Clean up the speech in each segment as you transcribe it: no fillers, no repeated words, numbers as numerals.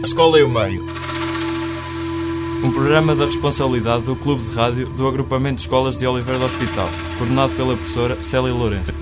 A Escola e o Meio. Um programa da responsabilidade do Clube de Rádio do Agrupamento de Escolas de Oliveira do Hospital, coordenado pela professora Célia Lourenço.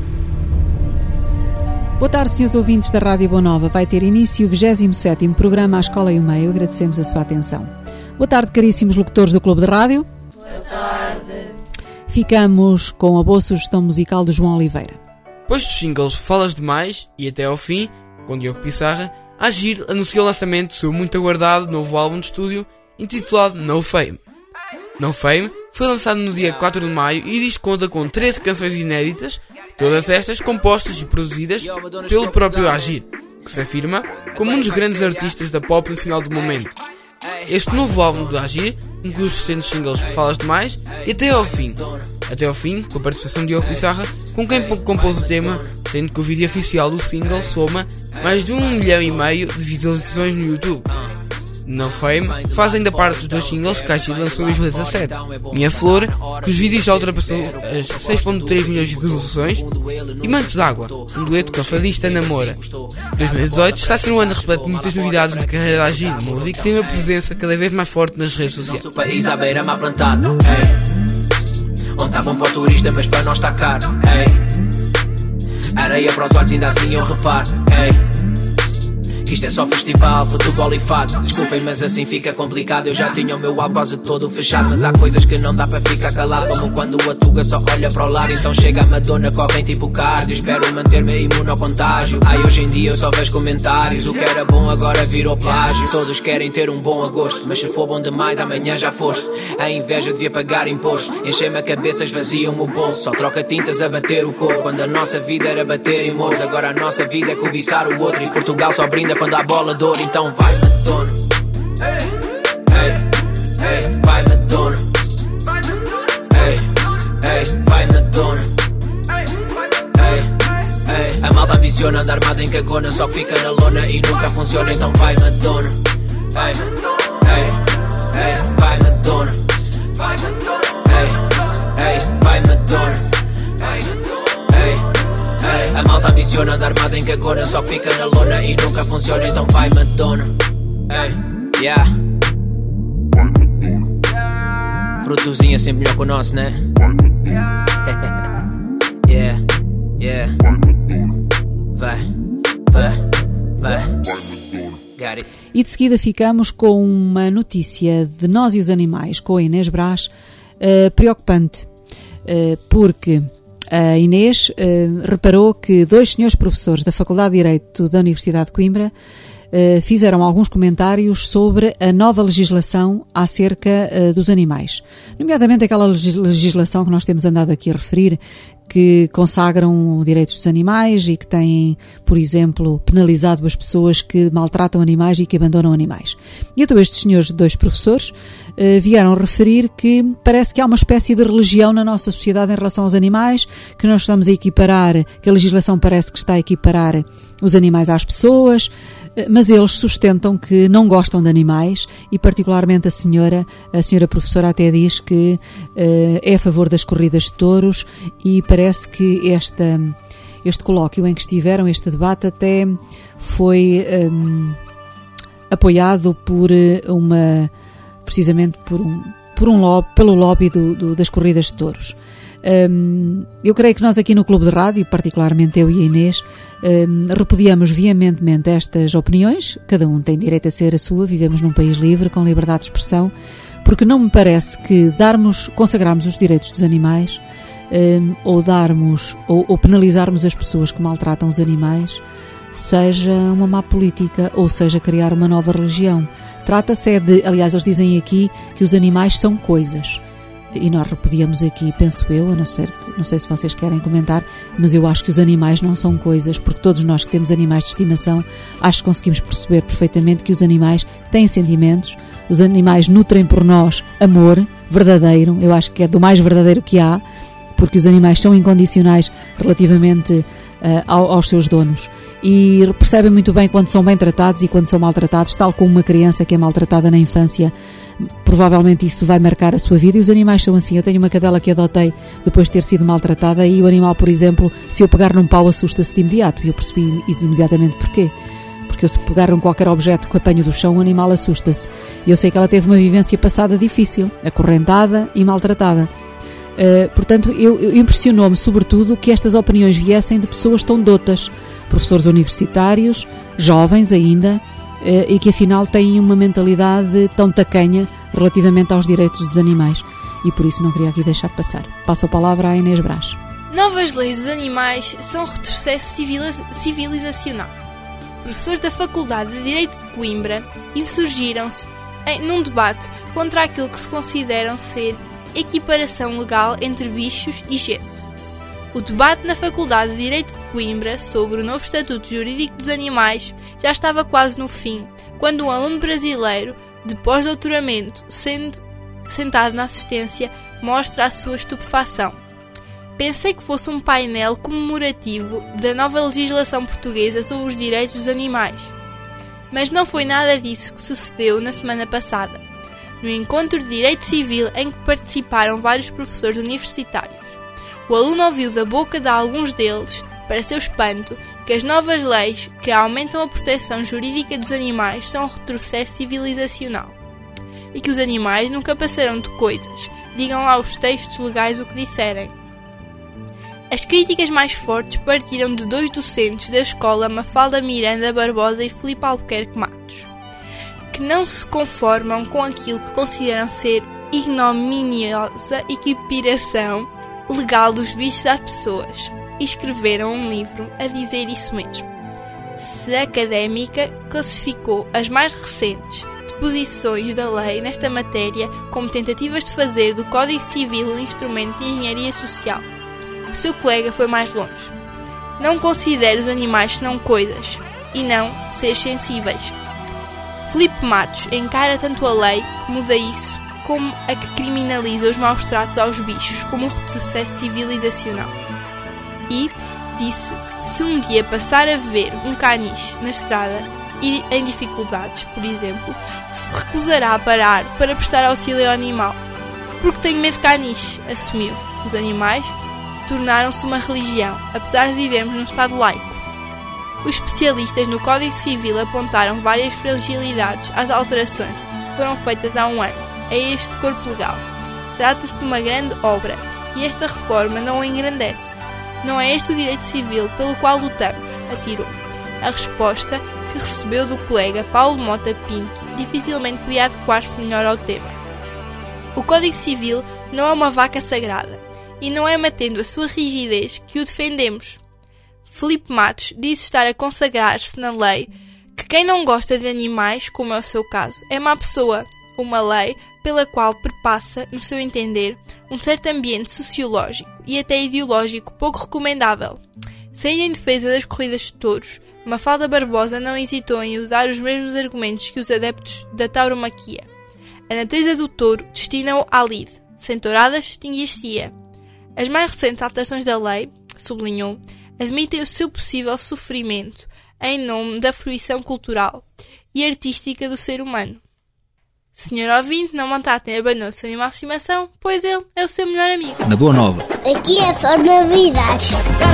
Boa tarde, senhores ouvintes da Rádio Boa Nova. Vai ter início o 27º programa A Escola e o Meio. Agradecemos a sua atenção. Boa tarde, caríssimos locutores do Clube de Rádio. Boa tarde. Ficamos com a boa sugestão musical do João Oliveira. Depois dos singles Falas Demais e Até ao Fim, com Diogo Pissarra, a Agir anunciou o lançamento do seu muito aguardado novo álbum de estúdio intitulado No Fame. No Fame foi lançado no dia 4 de maio e diz que conta com 13 canções inéditas, todas estas compostas e produzidas pelo próprio Agir, que se afirma como um dos grandes artistas da pop nacional do momento. Este novo álbum do Agir inclui os recentes singles Falas Demais e Até ao Fim. Até ao Fim, com a participação de Diogo Pissarra, com quem compôs o tema, sendo que o vídeo oficial do single soma mais de 1,5 milhão de visualizações no YouTube. No Fame faz ainda parte dos dois singles que a Agir lançou em 2017, Minha Flor, cujos vídeos já ultrapassou as 6,3 milhões de visualizações, e Mantos d'Água, um dueto com a fadista Namora. 2018 está a ser um ano repleto de muitas novidades na carreira da Agir Música, que tem uma presença cada vez mais forte nas redes sociais. O país à beira-mar plantado, onde está bom para o turista, mas para nós está caro, areia para os olhos, ainda assim eu reparo, isto é só festival, futebol e fado. Desculpem, mas assim fica complicado. Eu já tinha o meu álbum quase todo fechado, mas há coisas que não dá para ficar calado, como quando a Tuga só olha para o lado. Então chega a Madonna, correm tipo cardio. Espero manter-me imune ao contágio. Hoje em dia eu só vejo comentários. O que era bom agora virou plágio. Todos querem ter um bom agosto, mas se for bom demais amanhã já foste. A inveja devia pagar imposto. Enchei-me a cabeça, esvaziam-me o bolso. Só troca tintas a bater o corpo. Quando a nossa vida era bater em moços, agora a nossa vida é cobiçar o outro. E Portugal só brinda quando há bola de ouro, então vai Madonna, vai Madonna, vai Madonna, a malta ambiciona andar armada em cagona, só que fica na lona e nunca funciona, então vai Madonna, vai Madonna, vai Madonna. A malta ambiciona andar armada em cagona, só que fica na lona e nunca funciona, então vai Madonna. Yeah. Frutozinho é sempre melhor que o nosso, né? Yeah. Vai. Got it. E de seguida ficamos com uma notícia de Nós e os Animais, com a Inês Brás, preocupante, porque a Inês reparou que 2 senhores professores da Faculdade de Direito da Universidade de Coimbra fizeram alguns comentários sobre a nova legislação acerca dos animais, nomeadamente aquela legislação que nós temos andado aqui a referir, que consagram direitos dos animais e que têm, por exemplo, penalizado as pessoas que maltratam animais e que abandonam animais. E então estes senhores 2 professores vieram referir que parece que há uma espécie de religião na nossa sociedade em relação aos animais, que nós estamos a equiparar, que a legislação parece que está a equiparar os animais às pessoas, mas eles sustentam que não gostam de animais e particularmente a senhora professora até diz que é a favor das corridas de touros, e parece que este colóquio em que estiveram, este debate até foi apoiado por precisamente pelo lobby das corridas de touros. Eu creio que nós aqui no Clube de Rádio, particularmente eu e a Inês, repudiamos veementemente estas opiniões. Cada um tem direito a ser a sua, vivemos num país livre, com liberdade de expressão, porque não me parece que consagrarmos os direitos dos animais ou penalizarmos as pessoas que maltratam os animais seja uma má política ou seja criar uma nova religião. Trata-se aliás, eles dizem aqui que os animais são coisas. E nós repudiamos aqui, penso eu, não sei se vocês querem comentar, mas eu acho que os animais não são coisas, porque todos nós que temos animais de estimação, acho que conseguimos perceber perfeitamente que os animais têm sentimentos, os animais nutrem por nós amor verdadeiro, eu acho que é do mais verdadeiro que há, porque os animais são incondicionais relativamente aos seus donos. E percebem muito bem quando são bem tratados e quando são maltratados, tal como uma criança que é maltratada na infância. Provavelmente isso vai marcar a sua vida, e os animais são assim. Eu tenho uma cadela que adotei depois de ter sido maltratada, e o animal, por exemplo, se eu pegar num pau, assusta-se de imediato, e eu percebi imediatamente porquê. porque eu, se pegar qualquer objeto que apanho do chão, o animal assusta-se. E eu sei que ela teve uma vivência passada difícil, acorrentada e maltratada. Portanto, impressionou-me sobretudo que estas opiniões viessem de pessoas tão doutas, professores universitários, jovens ainda, e que afinal têm uma mentalidade tão tacanha relativamente aos direitos dos animais. E por isso não queria aqui deixar passar. Passo a palavra à Inês Brás. Novas leis dos animais são retrocesso civilizacional. Professores da Faculdade de Direito de Coimbra insurgiram-se num debate contra aquilo que se consideram ser equiparação legal entre bichos e gente. O debate na Faculdade de Direito de Coimbra sobre o novo Estatuto Jurídico dos Animais já estava quase no fim, quando um aluno brasileiro de pós-doutoramento, sentado na assistência, mostra a sua estupefação. Pensei que fosse um painel comemorativo da nova legislação portuguesa sobre os direitos dos animais. Mas não foi nada disso que sucedeu na semana passada, no encontro de Direito Civil em que participaram vários professores universitários. O aluno ouviu da boca de alguns deles, para seu espanto, que as novas leis que aumentam a proteção jurídica dos animais são um retrocesso civilizacional. E que os animais nunca passarão de coisas, digam lá os textos legais o que disserem. As críticas mais fortes partiram de dois docentes da escola Mafalda Miranda Barbosa e Filipe Albuquerque Matos, que não se conformam com aquilo que consideram ser ignominiosa equiparação legal dos bichos às pessoas, e escreveram um livro a dizer isso mesmo. Se a académica classificou as mais recentes disposições da lei nesta matéria como tentativas de fazer do Código Civil um instrumento de engenharia social, o seu colega foi mais longe. Não considera os animais senão coisas, e não seres sensíveis. Filipe Matos encara tanto a lei que muda isso como a que criminaliza os maus tratos aos bichos como um retrocesso civilizacional. E disse: se um dia passar a ver um caniche na estrada e em dificuldades, por exemplo, se recusará a parar para prestar auxílio ao animal. Porque tenho medo de caniche, assumiu. Os animais tornaram-se uma religião, apesar de vivermos num Estado laico. Os especialistas no Código Civil apontaram várias fragilidades às alterações que foram feitas há um ano a este corpo legal. Trata-se de uma grande obra e esta reforma não o engrandece. Não é este o direito civil pelo qual lutamos, atirou. A resposta que recebeu do colega Paulo Mota Pinto dificilmente podia adequar-se melhor ao tema. O Código Civil não é uma vaca sagrada e não é mantendo a sua rigidez que o defendemos. Filipe Matos disse estar a consagrar-se na lei que quem não gosta de animais, como é o seu caso, é má pessoa. Uma lei pela qual perpassa, no seu entender, um certo ambiente sociológico e até ideológico pouco recomendável. Saindo em defesa das corridas de touros, Mafalda Barbosa não hesitou em usar os mesmos argumentos que os adeptos da tauromaquia. A natureza do touro destina-o à lide. Sem touradas, extinguir-se-ia. As mais recentes alterações da lei, sublinhou, admitem o seu possível sofrimento em nome da fruição cultural e artística do ser humano. Senhor ouvinte, não maltratem abanou-se animal de estimação, pois ele é o seu melhor amigo. Na Boa Nova. Aqui é só novidades.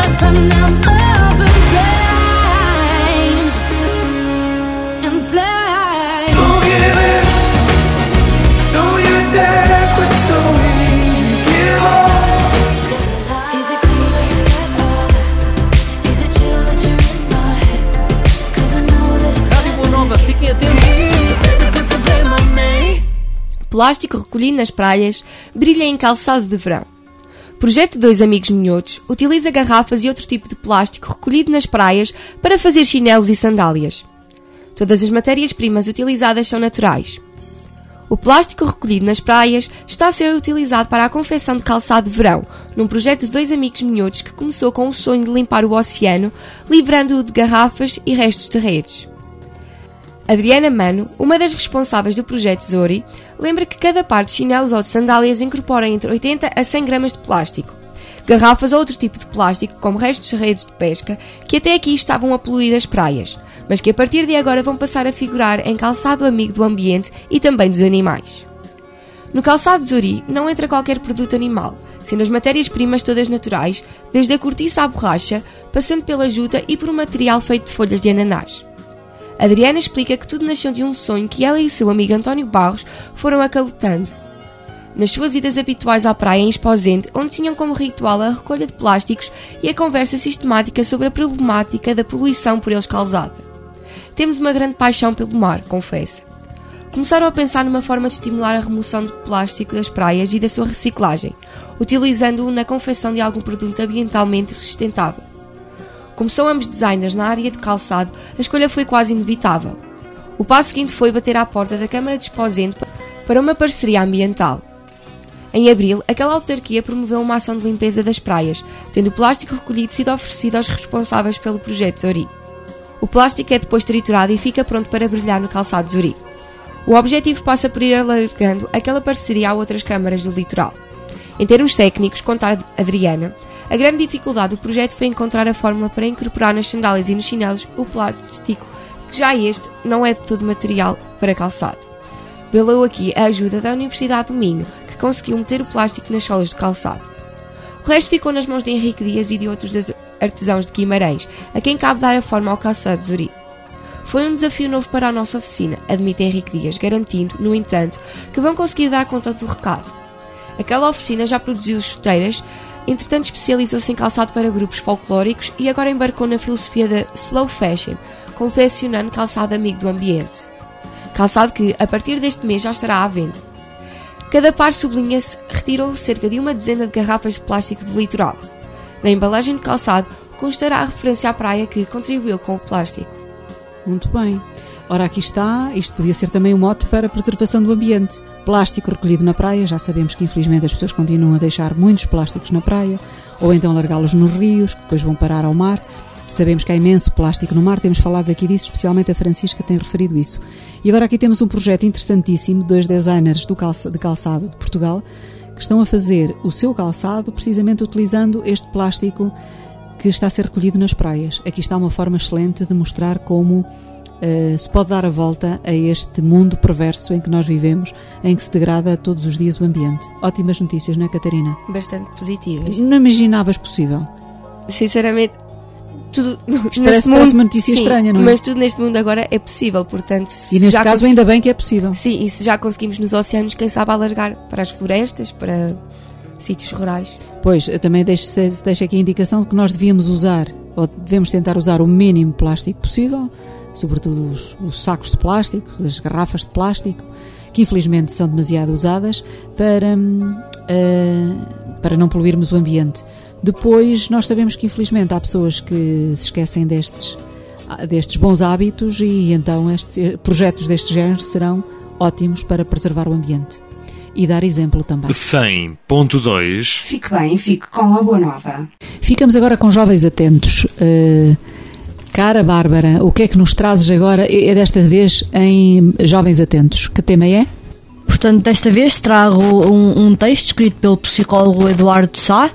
Rádio Boa Nova, fiquem atentos. Plástico recolhido nas praias brilha em calçado de verão. Projeto de dois amigos minhotos utiliza garrafas e outro tipo de plástico recolhido nas praias para fazer chinelos e sandálias. Todas as matérias-primas utilizadas são naturais. O plástico recolhido nas praias está a ser utilizado para a confecção de calçado de verão, num projeto de dois amigos minhotos que começou com o sonho de limpar o oceano, livrando-o de garrafas e restos de redes. Adriana Mano, uma das responsáveis do projeto Zori, lembra que cada par de chinelos ou de sandálias incorpora entre 80 a 100 gramas de plástico. Garrafas ou outro tipo de plástico, como restos de redes de pesca, que até aqui estavam a poluir as praias, mas que a partir de agora vão passar a figurar em calçado amigo do ambiente e também dos animais. No calçado Zori não entra qualquer produto animal, sendo as matérias-primas todas naturais, desde a cortiça à borracha, passando pela juta e por um material feito de folhas de ananás. Adriana explica que tudo nasceu de um sonho que ela e o seu amigo António Barros foram acalentando nas suas idas habituais à praia em Esposende, onde tinham como ritual a recolha de plásticos e a conversa sistemática sobre a problemática da poluição por eles causada. Temos uma grande paixão pelo mar, confessa. Começaram a pensar numa forma de estimular a remoção de plástico das praias e da sua reciclagem, utilizando-o na confecção de algum produto ambientalmente sustentável. Como são ambos designers na área de calçado, a escolha foi quase inevitável. O passo seguinte foi bater à porta da Câmara de Esposende para uma parceria ambiental. Em abril, aquela autarquia promoveu uma ação de limpeza das praias, tendo o plástico recolhido sido oferecido aos responsáveis pelo projeto Zori. O plástico é depois triturado e fica pronto para brilhar no calçado Zori. O objetivo passa por ir alargando aquela parceria a outras câmaras do litoral. Em termos técnicos, conta Adriana, a grande dificuldade do projeto foi encontrar a fórmula para incorporar nas sandálias e nos chinelos o plástico, que já este não é de todo material para calçado. Valeu aqui a ajuda da Universidade do Minho, que conseguiu meter o plástico nas solas de calçado. O resto ficou nas mãos de Henrique Dias e de outros artesãos de Guimarães, a quem cabe dar a forma ao calçado Zori. Foi um desafio novo para a nossa oficina, admite Henrique Dias, garantindo, no entanto, que vão conseguir dar conta do recado. Aquela oficina já produziu chuteiras, entretanto especializou-se em calçado para grupos folclóricos e agora embarcou na filosofia da slow fashion, confeccionando calçado amigo do ambiente. Calçado que, a partir deste mês, já estará à venda. Cada par, sublinha-se, retirou cerca de uma dezena de garrafas de plástico do litoral. Na embalagem de calçado constará a referência à praia que contribuiu com o plástico. Muito bem. Ora, aqui está, isto podia ser também um mote para a preservação do ambiente. Plástico recolhido na praia, já sabemos que infelizmente as pessoas continuam a deixar muitos plásticos na praia, ou então largá-los nos rios, que depois vão parar ao mar. Sabemos que há imenso plástico no mar, temos falado aqui disso, especialmente a Francisca tem referido isso. E agora aqui temos um projeto interessantíssimo, 2 designers de calçado de Portugal, que estão a fazer o seu calçado precisamente utilizando este plástico que está a ser recolhido nas praias. Aqui está uma forma excelente de mostrar como se pode dar a volta a este mundo perverso em que nós vivemos, em que se degrada todos os dias o ambiente. Ótimas notícias, não é, Catarina? Bastante positivas. Não imaginavas possível? Sinceramente, tudo parece uma notícia estranha, não é? Mas tudo neste mundo agora é possível, portanto... E neste caso ainda bem que é possível. Sim, e se já conseguimos nos oceanos, quem sabe alargar para as florestas, para sítios rurais. Pois, eu também deixo aqui a indicação de que nós devíamos usar, ou devemos tentar usar o mínimo plástico possível, sobretudo os sacos de plástico, as garrafas de plástico, que infelizmente são demasiado usadas para não poluirmos o ambiente. Depois, nós sabemos que infelizmente há pessoas que se esquecem destes bons hábitos e então projetos deste género serão ótimos para preservar o ambiente e dar exemplo também. 100.2 Fique bem, fique com a boa nova. Ficamos agora com Jovens Atentos. Cara Bárbara, o que é que nos trazes agora, desta vez, em Jovens Atentos? Que tema é? Portanto, desta vez trago um texto escrito pelo psicólogo Eduardo Sá,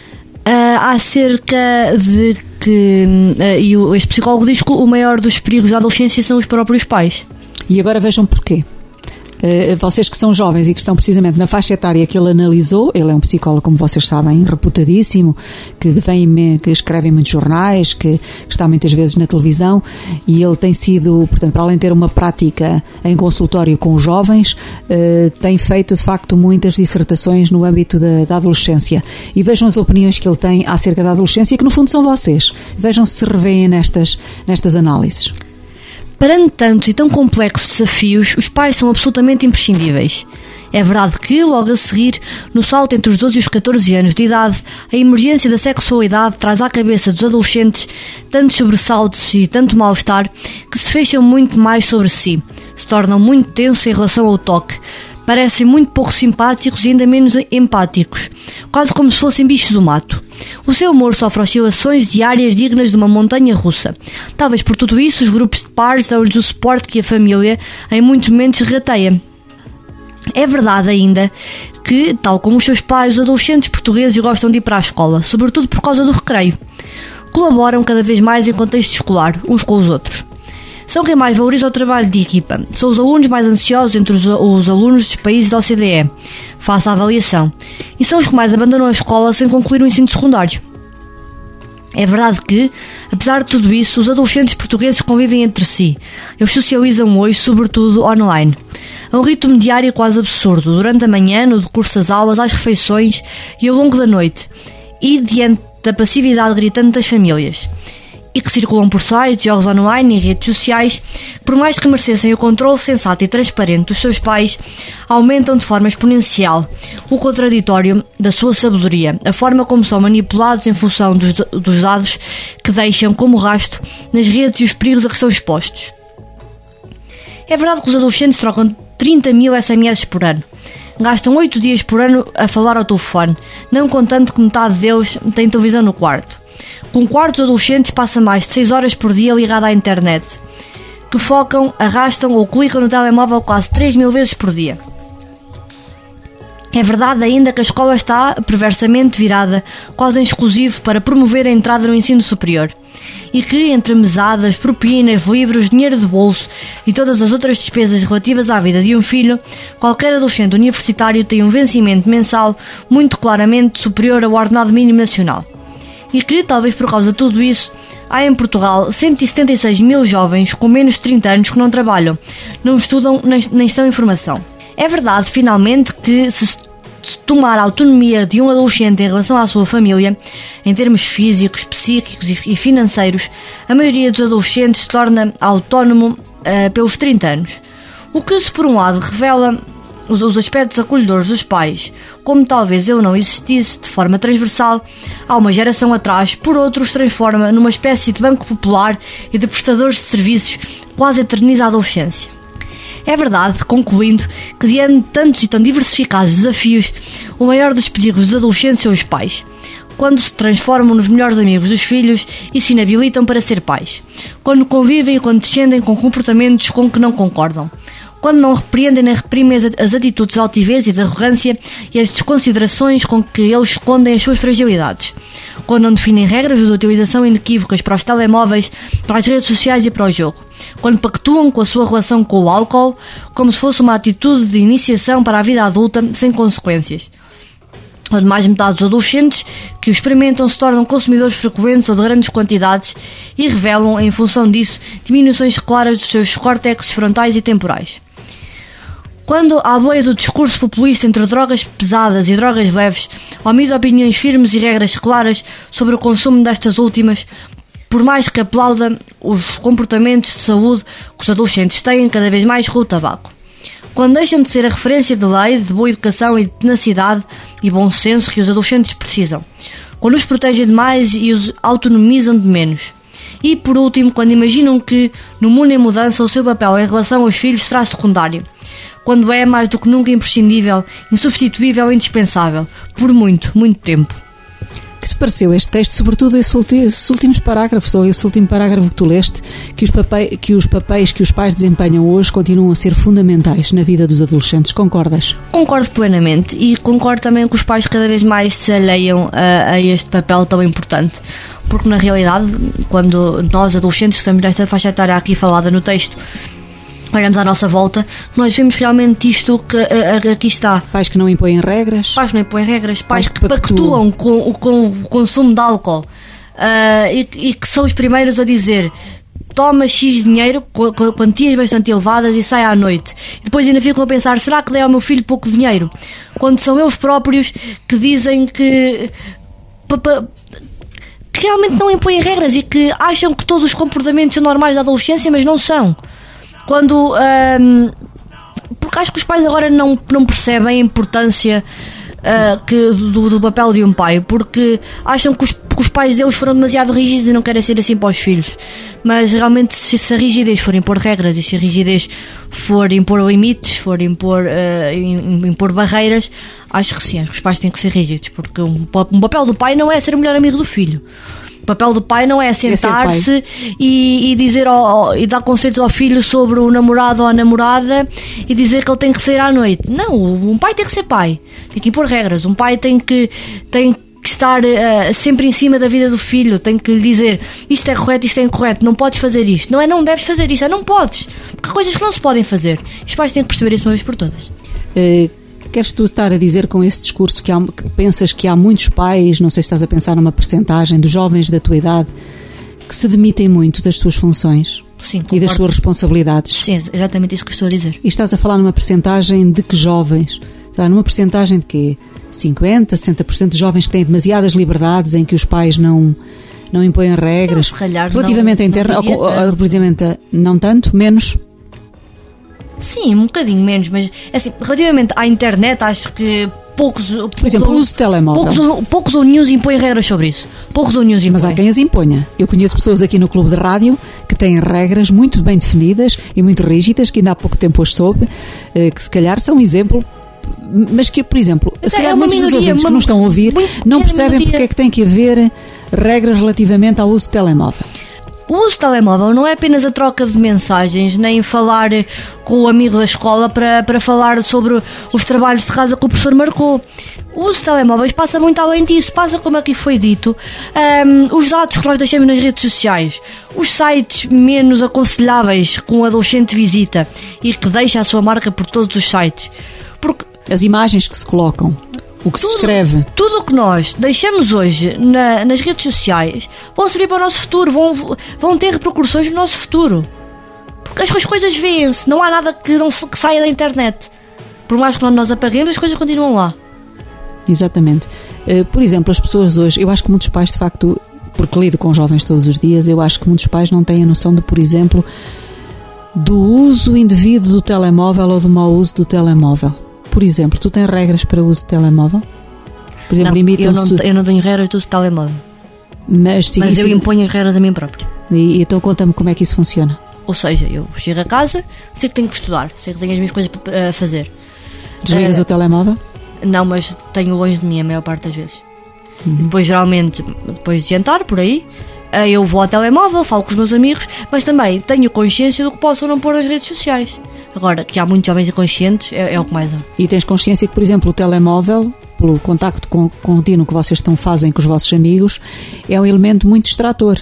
acerca de que este psicólogo diz que o maior dos perigos da adolescência são os próprios pais. E agora vejam porquê. Vocês que são jovens e que estão precisamente na faixa etária que ele analisou, ele é um psicólogo, como vocês sabem, reputadíssimo, que escreve em muitos jornais, que está muitas vezes na televisão, e ele tem sido, portanto, para além de ter uma prática em consultório com os jovens, tem feito de facto muitas dissertações no âmbito da adolescência. E vejam as opiniões que ele tem acerca da adolescência, que no fundo são vocês. Vejam se revêem nestas análises. Perante tantos e tão complexos desafios, os pais são absolutamente imprescindíveis. É verdade que, logo a seguir, no salto entre os 12 e os 14 anos de idade, a emergência da sexualidade traz à cabeça dos adolescentes tantos sobressaltos e tanto mal-estar que se fecham muito mais sobre si, se tornam muito tensos em relação ao toque, parecem muito pouco simpáticos e ainda menos empáticos, quase como se fossem bichos do mato. O seu humor sofre oscilações diárias dignas de uma montanha russa. Talvez por tudo isso os grupos de pares dão-lhes o suporte que a família em muitos momentos regateia. É verdade ainda que, tal como os seus pais, os adolescentes portugueses gostam de ir para a escola, sobretudo por causa do recreio. Colaboram cada vez mais em contexto escolar, uns com os outros. São quem mais valoriza o trabalho de equipa. São os alunos mais ansiosos entre os alunos dos países da OCDE, face à avaliação. E são os que mais abandonam a escola sem concluir o ensino secundário. É verdade que, apesar de tudo isso, os adolescentes portugueses convivem entre si. Eles socializam hoje, sobretudo online. A um ritmo diário quase absurdo, durante a manhã, no decurso das aulas, às refeições e ao longo da noite. E diante da passividade gritante das famílias. E que circulam por sites, jogos online e redes sociais, por mais que merecessem o controle sensato e transparente dos seus pais, aumentam de forma exponencial o contraditório da sua sabedoria, a forma como são manipulados em função dos dados que deixam como rastro nas redes e os perigos a que são expostos. É verdade que os adolescentes trocam 30 mil SMS por ano. Gastam 8 dias por ano a falar ao telefone, não contando que metade deles tem televisão no quarto. Um quarto dos adolescentes passa mais de 6 horas por dia ligado à internet, que focam, arrastam ou clicam no telemóvel quase 3 mil vezes por dia. É verdade ainda que a escola está perversamente virada, quase em exclusivo, para promover a entrada no ensino superior. E que, entre mesadas, propinas, livros, dinheiro de bolso e todas as outras despesas relativas à vida de um filho, qualquer adolescente universitário tem um vencimento mensal muito claramente superior ao ordenado mínimo nacional. E que, talvez por causa de tudo isso, há em Portugal 176 mil jovens com menos de 30 anos que não trabalham, não estudam nem estão em formação. É verdade, finalmente, que se tomar a autonomia de um adolescente em relação à sua família, em termos físicos, psíquicos e financeiros, a maioria dos adolescentes se torna autónomo pelos 30 anos. O que, se por um lado revela os aspectos acolhedores dos pais, como talvez ele não existisse de forma transversal há uma geração atrás, por outro se transforma numa espécie de banco popular e de prestadores de serviços quase eterniza a adolescência. É verdade, concluindo, que diante de tantos e tão diversificados desafios, o maior dos perigos dos adolescentes são os pais, quando se transformam nos melhores amigos dos filhos e se inabilitam para ser pais, quando convivem e quando descendem com comportamentos com que não concordam, quando não repreendem nem reprimem as atitudes de altivez e de arrogância e as desconsiderações com que eles escondem as suas fragilidades, quando não definem regras de utilização inequívocas para os telemóveis, para as redes sociais e para o jogo, quando pactuam com a sua relação com o álcool como se fosse uma atitude de iniciação para a vida adulta sem consequências, onde mais metade dos adolescentes que o experimentam se tornam consumidores frequentes ou de grandes quantidades e revelam, em função disso, diminuições claras dos seus córtexes frontais e temporais. Quando, à boia do discurso populista entre drogas pesadas e drogas leves, omite opiniões firmes e regras claras sobre o consumo destas últimas, por mais que aplauda os comportamentos de saúde que os adolescentes têm cada vez mais com o tabaco. Quando deixam de ser a referência de lei, de boa educação e de tenacidade e bom senso que os adolescentes precisam. Quando os protegem demais e os autonomizam de menos. E, por último, quando imaginam que, no mundo em mudança, o seu papel em relação aos filhos será secundário. Quando é, mais do que nunca, imprescindível, insubstituível e indispensável. Por muito, muito tempo. Que te pareceu este texto, sobretudo esses últimos parágrafos, ou esse último parágrafo que tu leste, que os papéis que os pais desempenham hoje continuam a ser fundamentais na vida dos adolescentes? Concordas? Concordo plenamente e concordo também que os pais cada vez mais se alheiam a este papel tão importante. Porque, na realidade, quando nós, adolescentes, que estamos nesta faixa etária aqui falada no texto, olhamos à nossa volta, nós vemos realmente isto que aqui está. Pais que não impõem regras. Pais que não impõem regras, pais que pactuam com o consumo de álcool e que são os primeiros a dizer: toma X dinheiro, quantias bastante elevadas, e sai à noite. E depois ainda ficam a pensar: será que dei ao meu filho pouco dinheiro? Quando são eles próprios que dizem que realmente não impõem regras e que acham que todos os comportamentos são normais da adolescência, mas não são. Quando porque acho que os pais agora não percebem a importância do papel de um pai, porque acham que os pais deles foram demasiado rígidos e não querem ser assim para os filhos. Mas realmente, se a rigidez for impor regras e se a rigidez for impor limites, for impor barreiras, acho que sim, acho que os pais têm que ser rígidos, porque um papel do pai não é ser o melhor amigo do filho. O papel do pai não é sentar-se e dizer e dar conselhos ao filho sobre o namorado ou a namorada e dizer que ele tem que sair à noite. Não, um pai tem que ser pai, tem que impor regras. Um pai tem que estar sempre em cima da vida do filho, tem que lhe dizer: isto é correto, isto é incorreto, não podes fazer isto. Não é não deves fazer isto, é não podes, porque há coisas que não se podem fazer. Os pais têm que perceber isso uma vez por todas. queres tu estar a dizer com esse discurso que pensas que há muitos pais, não sei se estás a pensar numa percentagem dos jovens da tua idade, que se demitem muito das suas funções? Sim, e das suas responsabilidades? Sim, exatamente isso que estou a dizer. E estás a falar numa percentagem de que jovens? Está numa percentagem de quê? 50%, 60% de jovens que têm demasiadas liberdades, em que os pais não impõem regras? Se calhar relativamente à internet, relativamente não tanto, menos? Sim, um bocadinho menos, mas assim, relativamente à internet, acho que poucos... Por exemplo, o uso de telemóvel. Poucos ou nenhum impõem regras sobre isso. Poucos ou nenhum impõem. Mas há quem as imponha. Eu conheço pessoas aqui no Clube de Rádio que têm regras muito bem definidas e muito rígidas, que ainda há pouco tempo as soube, que se calhar são exemplo, mas que, por exemplo, se calhar muitos dos ouvintes que não estão a ouvir não percebem porque é que tem que haver regras relativamente ao uso de telemóvel. O uso de telemóvel não é apenas a troca de mensagens, nem falar com o amigo da escola para falar sobre os trabalhos de casa que o professor marcou. O uso de telemóveis passa muito além disso, passa, como aqui foi dito, os dados que nós deixamos nas redes sociais, os sites menos aconselháveis que um adolescente visita e que deixa a sua marca por todos os sites. Porque as imagens que se colocam, o que se escreve. Tudo o que nós deixamos hoje nas redes sociais vão servir para o nosso futuro, vão ter repercussões no nosso futuro. Porque as coisas vêem-se, não há nada que saia da internet. Por mais que nós apaguemos, as coisas continuam lá. Exatamente. Por exemplo, as pessoas hoje, eu acho que muitos pais, de facto, porque lido com jovens todos os dias, eu acho que muitos pais não têm a noção de, por exemplo, do uso indevido do telemóvel ou do mau uso do telemóvel. Por exemplo, tu tens regras para o uso de telemóvel? Por exemplo, eu não tenho regras de uso de telemóvel. Mas eu imponho as regras a mim próprio. E então conta-me como é que isso funciona. Ou seja, eu chego a casa, sei que tenho que estudar, sei que tenho as minhas coisas para fazer. Desligas o telemóvel? Não, mas tenho longe de mim a maior parte das vezes. Depois, geralmente, depois de jantar, por aí, eu vou ao telemóvel, falo com os meus amigos, mas também tenho consciência do que posso ou não pôr nas redes sociais. Agora, que há muitos jovens inconscientes, é o que mais há. E tens consciência que, por exemplo, o telemóvel, pelo contacto contínuo que vocês fazem com os vossos amigos, é um elemento muito distrator.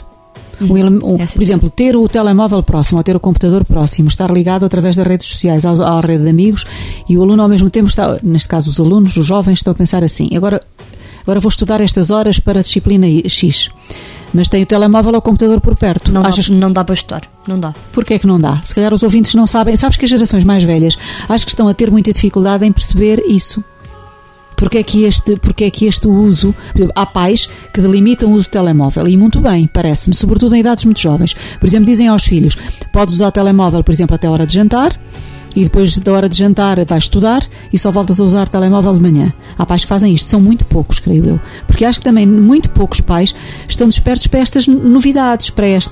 Por exemplo, ter o telemóvel próximo ou ter o computador próximo, estar ligado através das redes sociais à rede de amigos, e o aluno ao mesmo tempo está, neste caso os alunos, os jovens, estão a pensar assim: agora vou estudar estas horas para a disciplina X, mas tem o telemóvel ou o computador por perto. Não dá para estudar, não dá. Porquê é que não dá? Se calhar os ouvintes não sabem. Sabes que as gerações mais velhas acho que estão a ter muita dificuldade em perceber isso. Porque é que este uso, por exemplo, há pais que delimitam o uso do telemóvel, e muito bem, parece-me, sobretudo em idades muito jovens. Por exemplo, dizem aos filhos: podes usar o telemóvel, por exemplo, até a hora de jantar, e depois da hora de jantar vais estudar e só voltas a usar o telemóvel de manhã. Há pais que fazem isto, são muito poucos, creio eu, porque acho que também muito poucos pais estão despertos para estas novidades,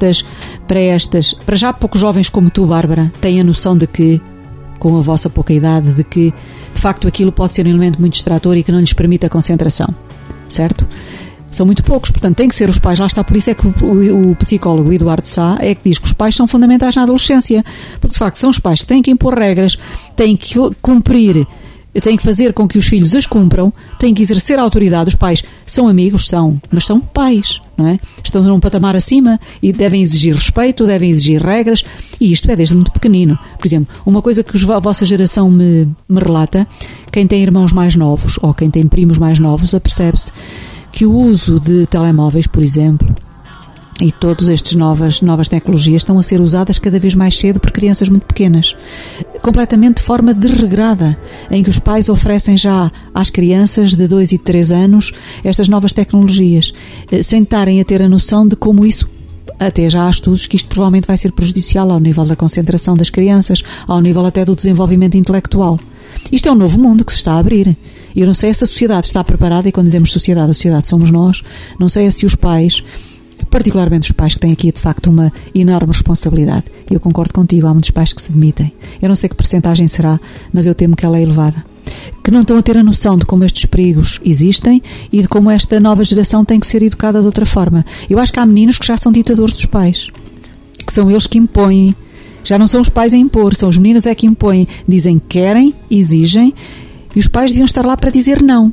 para já poucos jovens como tu, Bárbara, têm a noção de que, com a vossa pouca idade, de que de facto aquilo pode ser um elemento muito distrator e que não lhes permite a concentração, certo? São muito poucos, portanto tem que ser os pais. Lá está, por isso é que o psicólogo Eduardo Sá é que diz que os pais são fundamentais na adolescência, porque de facto são os pais que têm que impor regras, têm que cumprir, têm que fazer com que os filhos as cumpram, têm que exercer a autoridade. Os pais são amigos, mas são pais, não é? Estão num patamar acima e devem exigir respeito, devem exigir regras, e isto é desde muito pequenino. Por exemplo, uma coisa que a vossa geração me relata: quem tem irmãos mais novos ou quem tem primos mais novos, apercebe-se que o uso de telemóveis, por exemplo, e todas estas novas tecnologias estão a ser usadas cada vez mais cedo por crianças muito pequenas, completamente de forma desregrada, em que os pais oferecem já às crianças de 2 e 3 anos estas novas tecnologias, sem estarem a ter a noção de como isso, até já há estudos que isto provavelmente vai ser prejudicial ao nível da concentração das crianças, ao nível até do desenvolvimento intelectual. Isto é um novo mundo que se está a abrir. Eu não sei se a sociedade está preparada, e quando dizemos sociedade, a sociedade somos nós. Não sei se os pais, particularmente os pais que têm aqui de facto uma enorme responsabilidade. E eu concordo contigo, há muitos pais que se demitem. Eu não sei que percentagem será, mas eu temo que ela é elevada. Que não estão a ter a noção de como estes perigos existem e de como esta nova geração tem que ser educada de outra forma. Eu acho que há meninos que já são ditadores dos pais, que são eles que impõem. Já não são os pais a impor, são os meninos é que impõem. Dizem que querem, exigem, e os pais deviam estar lá para dizer não.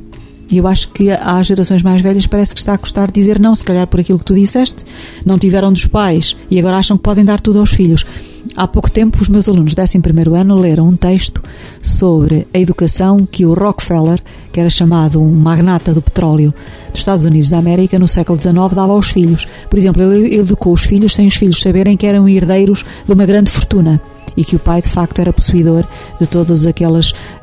E eu acho que às gerações mais velhas parece que está a custar dizer não, se calhar por aquilo que tu disseste, não tiveram dos pais e agora acham que podem dar tudo aos filhos. Há pouco tempo os meus alunos do 11º ano leram um texto sobre a educação que o Rockefeller, que era chamado um magnata do petróleo dos Estados Unidos da América, no século XIX, dava aos filhos. Por exemplo, ele educou os filhos sem os filhos saberem que eram herdeiros de uma grande fortuna e que o pai de facto era possuidor de todos aquele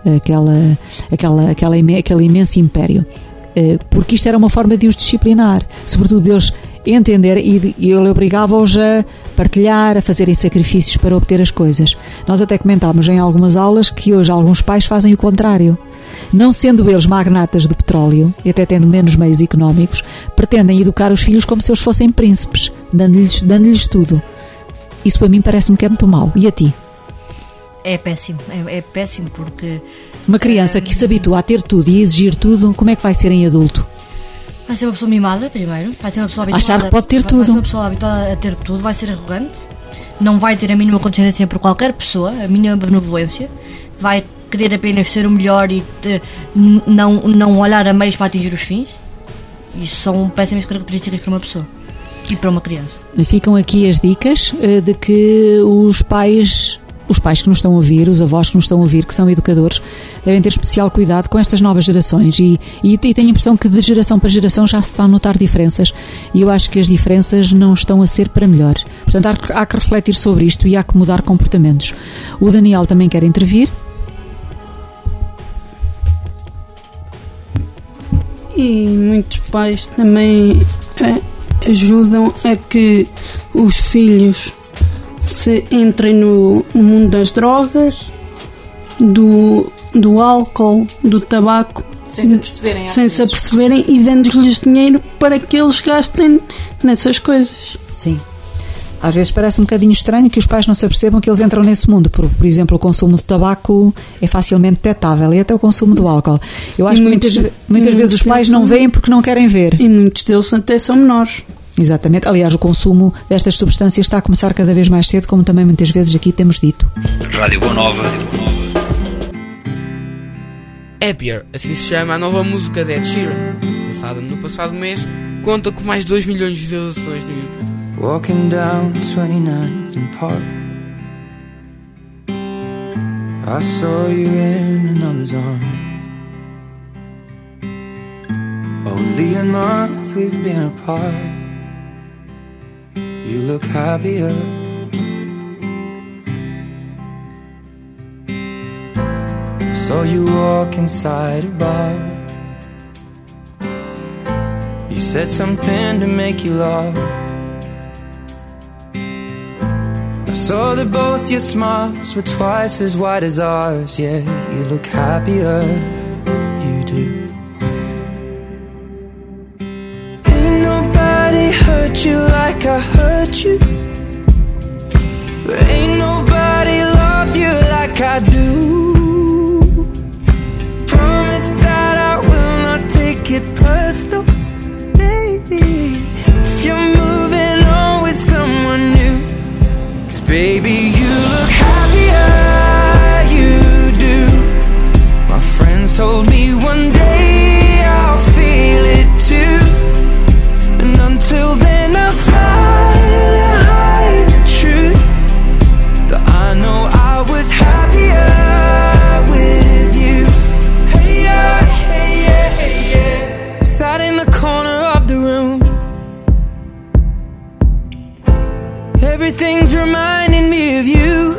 imenso império, porque isto era uma forma de os disciplinar, sobretudo deles entender, e ele obrigava-os a partilhar, a fazerem sacrifícios para obter as coisas. Nós até comentámos em algumas aulas que hoje alguns pais fazem o contrário. Não sendo eles magnatas do petróleo e até tendo menos meios económicos, pretendem educar os filhos como se eles fossem príncipes, dando-lhes tudo. Isso para mim parece-me que é muito mau. E a ti? É péssimo, é péssimo porque... Uma criança que se habitua a ter tudo e a exigir tudo, como é que vai ser em adulto? Vai ser uma pessoa mimada, primeiro. Vai ser uma pessoa habituada, achar que pode ter tudo. Vai ser uma pessoa habituada a ter tudo, vai ser arrogante, não vai ter a mínima condescendência por qualquer pessoa, a mínima benevolência, vai querer apenas ser o melhor e não olhar a meios para atingir os fins. Isso são péssimas características para uma pessoa e para uma criança. Ficam aqui as dicas de que os pais que nos estão a ouvir, os avós que nos estão a ouvir, que são educadores, devem ter especial cuidado com estas novas gerações e tenho a impressão que de geração para geração já se está a notar diferenças e eu acho que as diferenças não estão a ser para melhor. Portanto, há que refletir sobre isto e há que mudar comportamentos. O Daniel também quer intervir. E muitos pais também ajudam a que os filhos se entrem no mundo das drogas, do álcool, do tabaco, sem se aperceberem e dando-lhes dinheiro para que eles gastem nessas coisas. Sim. Às vezes parece um bocadinho estranho que os pais não se apercebam que eles entram nesse mundo. Por exemplo, o consumo de tabaco é facilmente detectável e até o consumo do álcool. Eu acho que muitas vezes os pais não veem porque não querem ver. E muitos deles até são menores. Exatamente. Aliás, o consumo destas substâncias está a começar cada vez mais cedo, como também muitas vezes aqui temos dito. Rádio Boa Nova. Happier, assim se chama a nova música de Ed Sheeran, lançada no passado mês, conta com mais de 2 milhões de visualizações no YouTube. Walking down 29th and Park, I saw you in another's arm. Only a month we've been apart. You look happier. Saw you walk inside a bar. You said something to make you laugh. I saw that both your smiles were twice as wide as ours. Yeah, you look happier, you do. Ain't nobody hurt you like I hurt you. Ain't nobody love you like I do. Promise that I will not take it personal, baby, if you're moving on with someone new. 'Cause baby, you look happier, you do. My friends told me one day I'll feel it too, and until then I'll smile and hide the truth, that I know I was happier with you. Hey yeah, hey yeah, hey yeah. Sat in the corner of the room, everything's reminding me of you.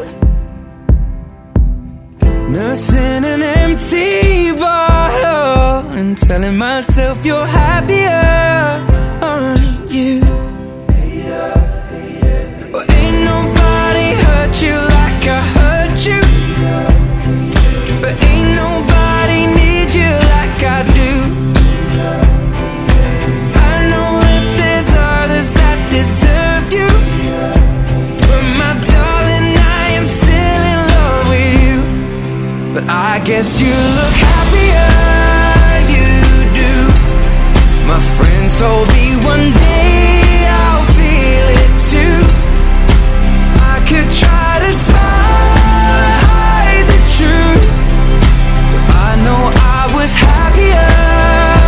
Nursing an empty bottle and telling myself you're happier, aren't you? Well, ain't nobody hurt you like I hurt you, but ain't nobody need you like I do. I know that there's others that deserve you, but my darling, I am still in love with you. But I guess you look happier, you do. My friends told me one day I'll feel it too. I could try to smile and hide the truth, but I know I was happier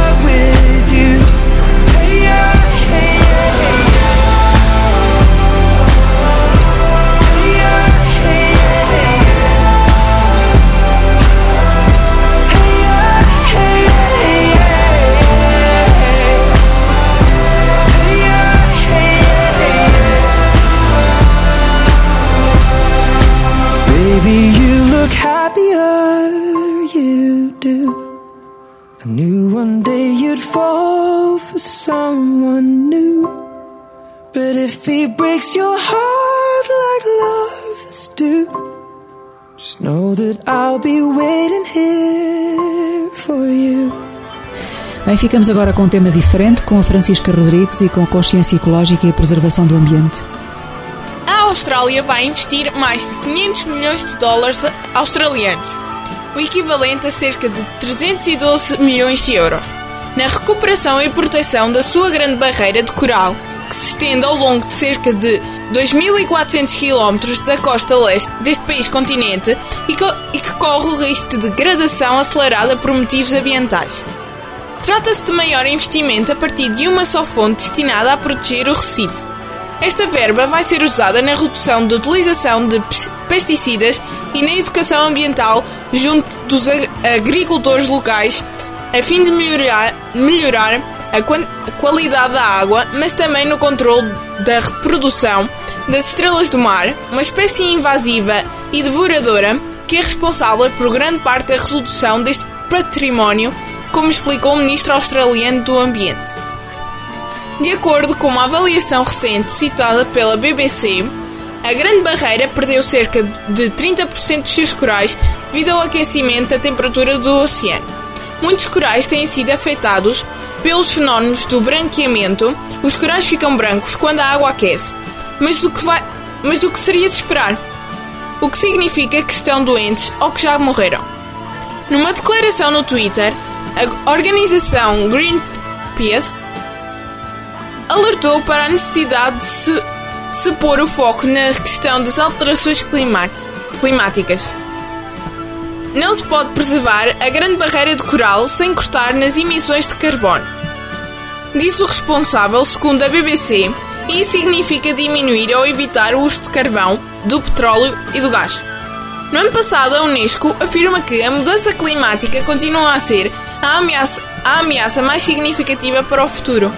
Baby, you look happier, you do. I knew one day you'd fall for someone new. But if he breaks your heart like lovers do, just know that I'll be waiting here for you. Bem, ficamos agora com um tema diferente, com a Francisca Rodrigues e com a consciência ecológica e a preservação do ambiente. A Austrália vai investir mais de 500 milhões de dólares australianos, o equivalente a cerca de 312 milhões de euros, na recuperação e proteção da sua grande barreira de coral, que se estende ao longo de cerca de 2.400 km da costa leste deste país-continente e que corre o risco de degradação acelerada por motivos ambientais. Trata-se de maior investimento a partir de uma só fonte destinada a proteger o recife. Esta verba vai ser usada na redução da utilização de pesticidas e na educação ambiental junto dos agricultores locais, a fim de melhorar a qualidade da água, mas também no controle da reprodução das estrelas do mar, uma espécie invasiva e devoradora que é responsável por grande parte da redução deste património, como explicou o ministro australiano do Ambiente. De acordo com uma avaliação recente citada pela BBC, a Grande Barreira perdeu cerca de 30% dos seus corais devido ao aquecimento da temperatura do oceano. Muitos corais têm sido afetados pelos fenómenos do branqueamento. Os corais ficam brancos quando a água aquece. Mas do que seria de esperar? O que significa que estão doentes ou que já morreram. Numa declaração no Twitter, a organização Greenpeace alertou para a necessidade de se pôr o foco na questão das alterações climáticas. Não se pode preservar a Grande Barreira de Coral sem cortar nas emissões de carbono, disse o responsável, segundo a BBC, e isso significa diminuir ou evitar o uso de carvão, do petróleo e do gás. No ano passado, a Unesco afirma que a mudança climática continua a ser a ameaça mais significativa para o futuro.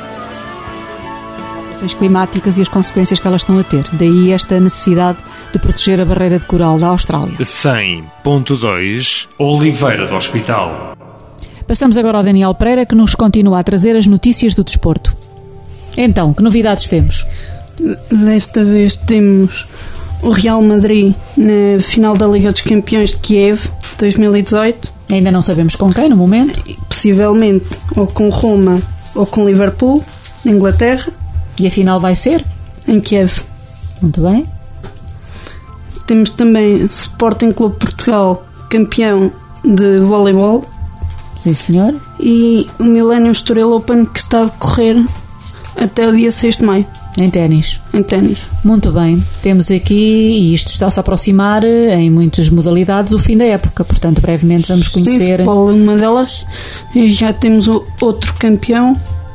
As climáticas e as consequências que elas estão a ter. Daí esta necessidade de proteger a barreira de coral da Austrália. 100.2 Oliveira do Hospital. Passamos agora ao Daniel Pereira, que nos continua a trazer as notícias do desporto. Então, que novidades temos? Desta vez temos o Real Madrid na final da Liga dos Campeões de Kiev 2018. Ainda não sabemos com quem no momento. Possivelmente ou com Roma ou com Liverpool, na Inglaterra. E a final vai ser? Em Kiev. Muito bem. Temos também Sporting Clube Portugal, campeão de voleibol. Sim, senhor. E o Millennium Estoril Open, que está a decorrer até o dia 6 de maio. Em ténis. Em ténis. Muito bem. Temos aqui, e isto está-se a aproximar em muitas modalidades, o fim da época. Portanto, brevemente vamos conhecer... Sim, futebol é uma delas. E já temos o outro campeão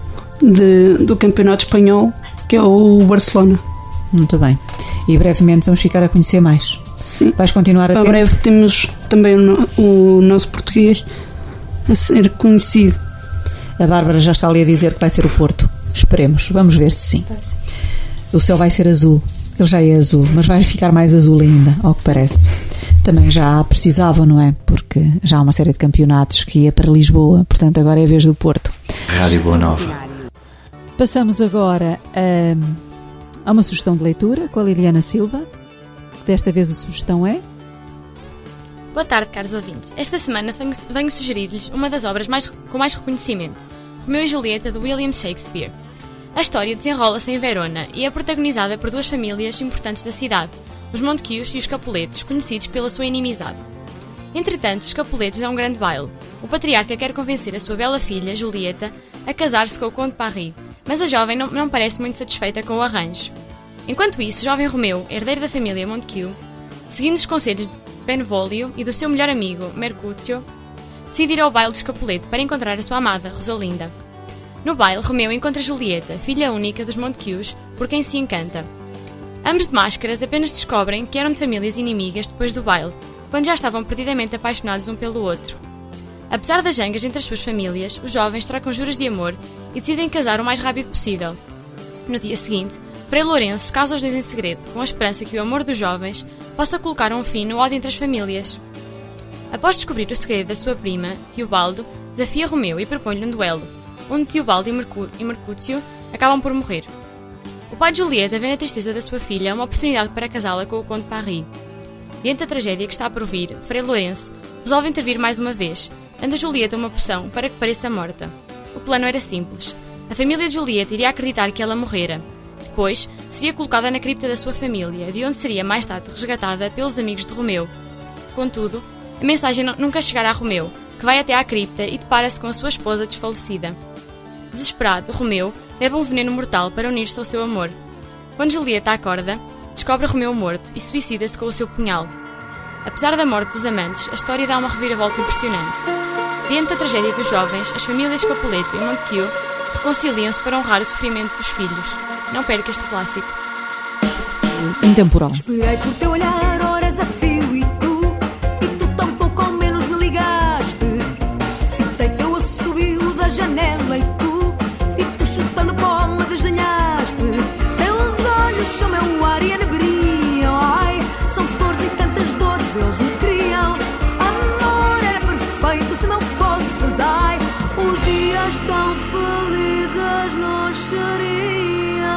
do campeonato espanhol, que é o Barcelona. Muito bem. E brevemente vamos ficar a conhecer mais. Sim. Vais continuar a ter? Para breve temos também o nosso português a ser conhecido. A Bárbara já está ali a dizer que vai ser o Porto. Esperemos. Vamos ver se sim. O céu vai ser azul. Ele já é azul, mas vai ficar mais azul ainda, ao que parece. Também já precisava, não é? Porque já há uma série de campeonatos que ia para Lisboa. Portanto, agora é a vez do Porto. Rádio Boa Nova. Passamos agora a uma sugestão de leitura com a Liliana Silva. Desta vez a sugestão é... Boa tarde, caros ouvintes. Esta semana venho sugerir-lhes uma das obras com mais reconhecimento, Romeu e Julieta, de William Shakespeare. A história desenrola-se em Verona e é protagonizada por duas famílias importantes da cidade, os Montagues e os Capuletos, conhecidos pela sua inimizade. Entretanto, os Capuletos dão um grande baile. O patriarca quer convencer a sua bela filha, Julieta, a casar-se com o Conde Paris, mas a jovem não parece muito satisfeita com o arranjo. Enquanto isso, o jovem Romeu, herdeiro da família Montague, seguindo os conselhos de Benvolio e do seu melhor amigo, Mercutio, decide ir ao baile de Capuleto para encontrar a sua amada, Rosalinda. No baile, Romeu encontra Julieta, filha única dos Montagues, por quem se encanta. Ambos de máscaras apenas descobrem que eram de famílias inimigas depois do baile, quando já estavam perdidamente apaixonados um pelo outro. Apesar das zangas entre as suas famílias, os jovens trocam juros de amor e decidem casar o mais rápido possível. No dia seguinte, Frei Lourenço casa os dois em segredo, com a esperança que o amor dos jovens possa colocar um fim no ódio entre as famílias. Após descobrir o segredo da sua prima, Teobaldo desafia Romeu e propõe-lhe um duelo, onde Teobaldo e Mercúcio acabam por morrer. O pai de Julieta vê na tristeza da sua filha uma oportunidade para casá-la com o conde Paris. Diante da tragédia que está por vir, Frei Lourenço resolve intervir mais uma vez, dando a Julieta uma poção para que pareça morta. O plano era simples. A família de Julieta iria acreditar que ela morrera. Depois, seria colocada na cripta da sua família, de onde seria mais tarde resgatada pelos amigos de Romeu. Contudo, a mensagem nunca chegará a Romeu, que vai até à cripta e depara-se com a sua esposa desfalecida. Desesperado, Romeu bebe um veneno mortal para unir-se ao seu amor. Quando Julieta acorda, descobre Romeu morto e suicida-se com o seu punhal. Apesar da morte dos amantes, a história dá uma reviravolta impressionante. Diante da tragédia dos jovens, as famílias Capuleto e Montecchio reconciliam-se para honrar o sofrimento dos filhos. Não perca este clássico. Intemporal. Esperei por teu olhar horas a fio e tu tão pouco ao menos me ligaste. Citei teu assobio da janela e tu chutando pó me desenhaste. Teus olhos são meu ar e anebriam. Ai, são flores e tantas dores eles me criam. Amor era perfeito se não fosses. Ai, os dias tão felizes nos seriam.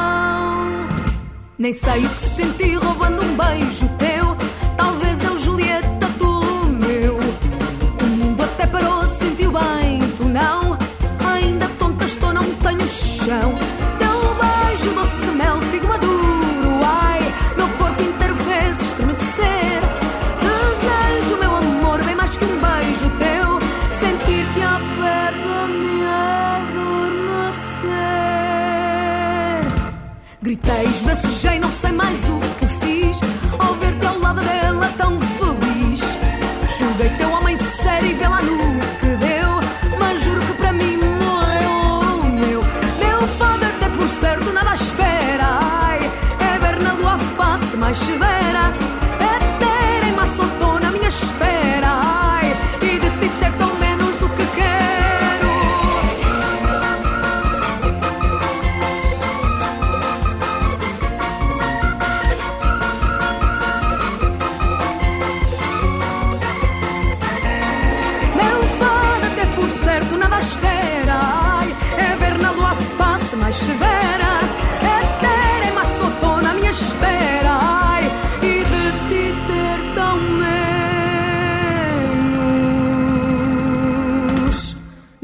Nem sei o que senti roubando um beijo teu. Talvez eu, Julieta, tu meu. O mundo até parou, sentiu bem, tu não. Ainda tonta estou, não tenho chão. Teu beijo, doce mel, figo maduro. Ai, meu corpo inteiro fez estremecer. Desejo, meu amor, bem mais que um beijo teu. Sentir-te ao pé de me adormecer. Gritei, esbracejei, não sei mais o que fiz ao ver-te ao lado dela tão feliz. Julguei teu homem sério e vê lá no que deu. Mas juro que para mim morreu o meu fado até por certo nada espera. Ai, é ver na lua a face mais severa. É ter em março outono a minha espera. Ai, e de ti ter tão menos do que quero. Meu fado até por certo nada espera. Ai, é ver na lua a face mais severa. É ter em março outono a minha espera. Ai, e de ti ter tão menos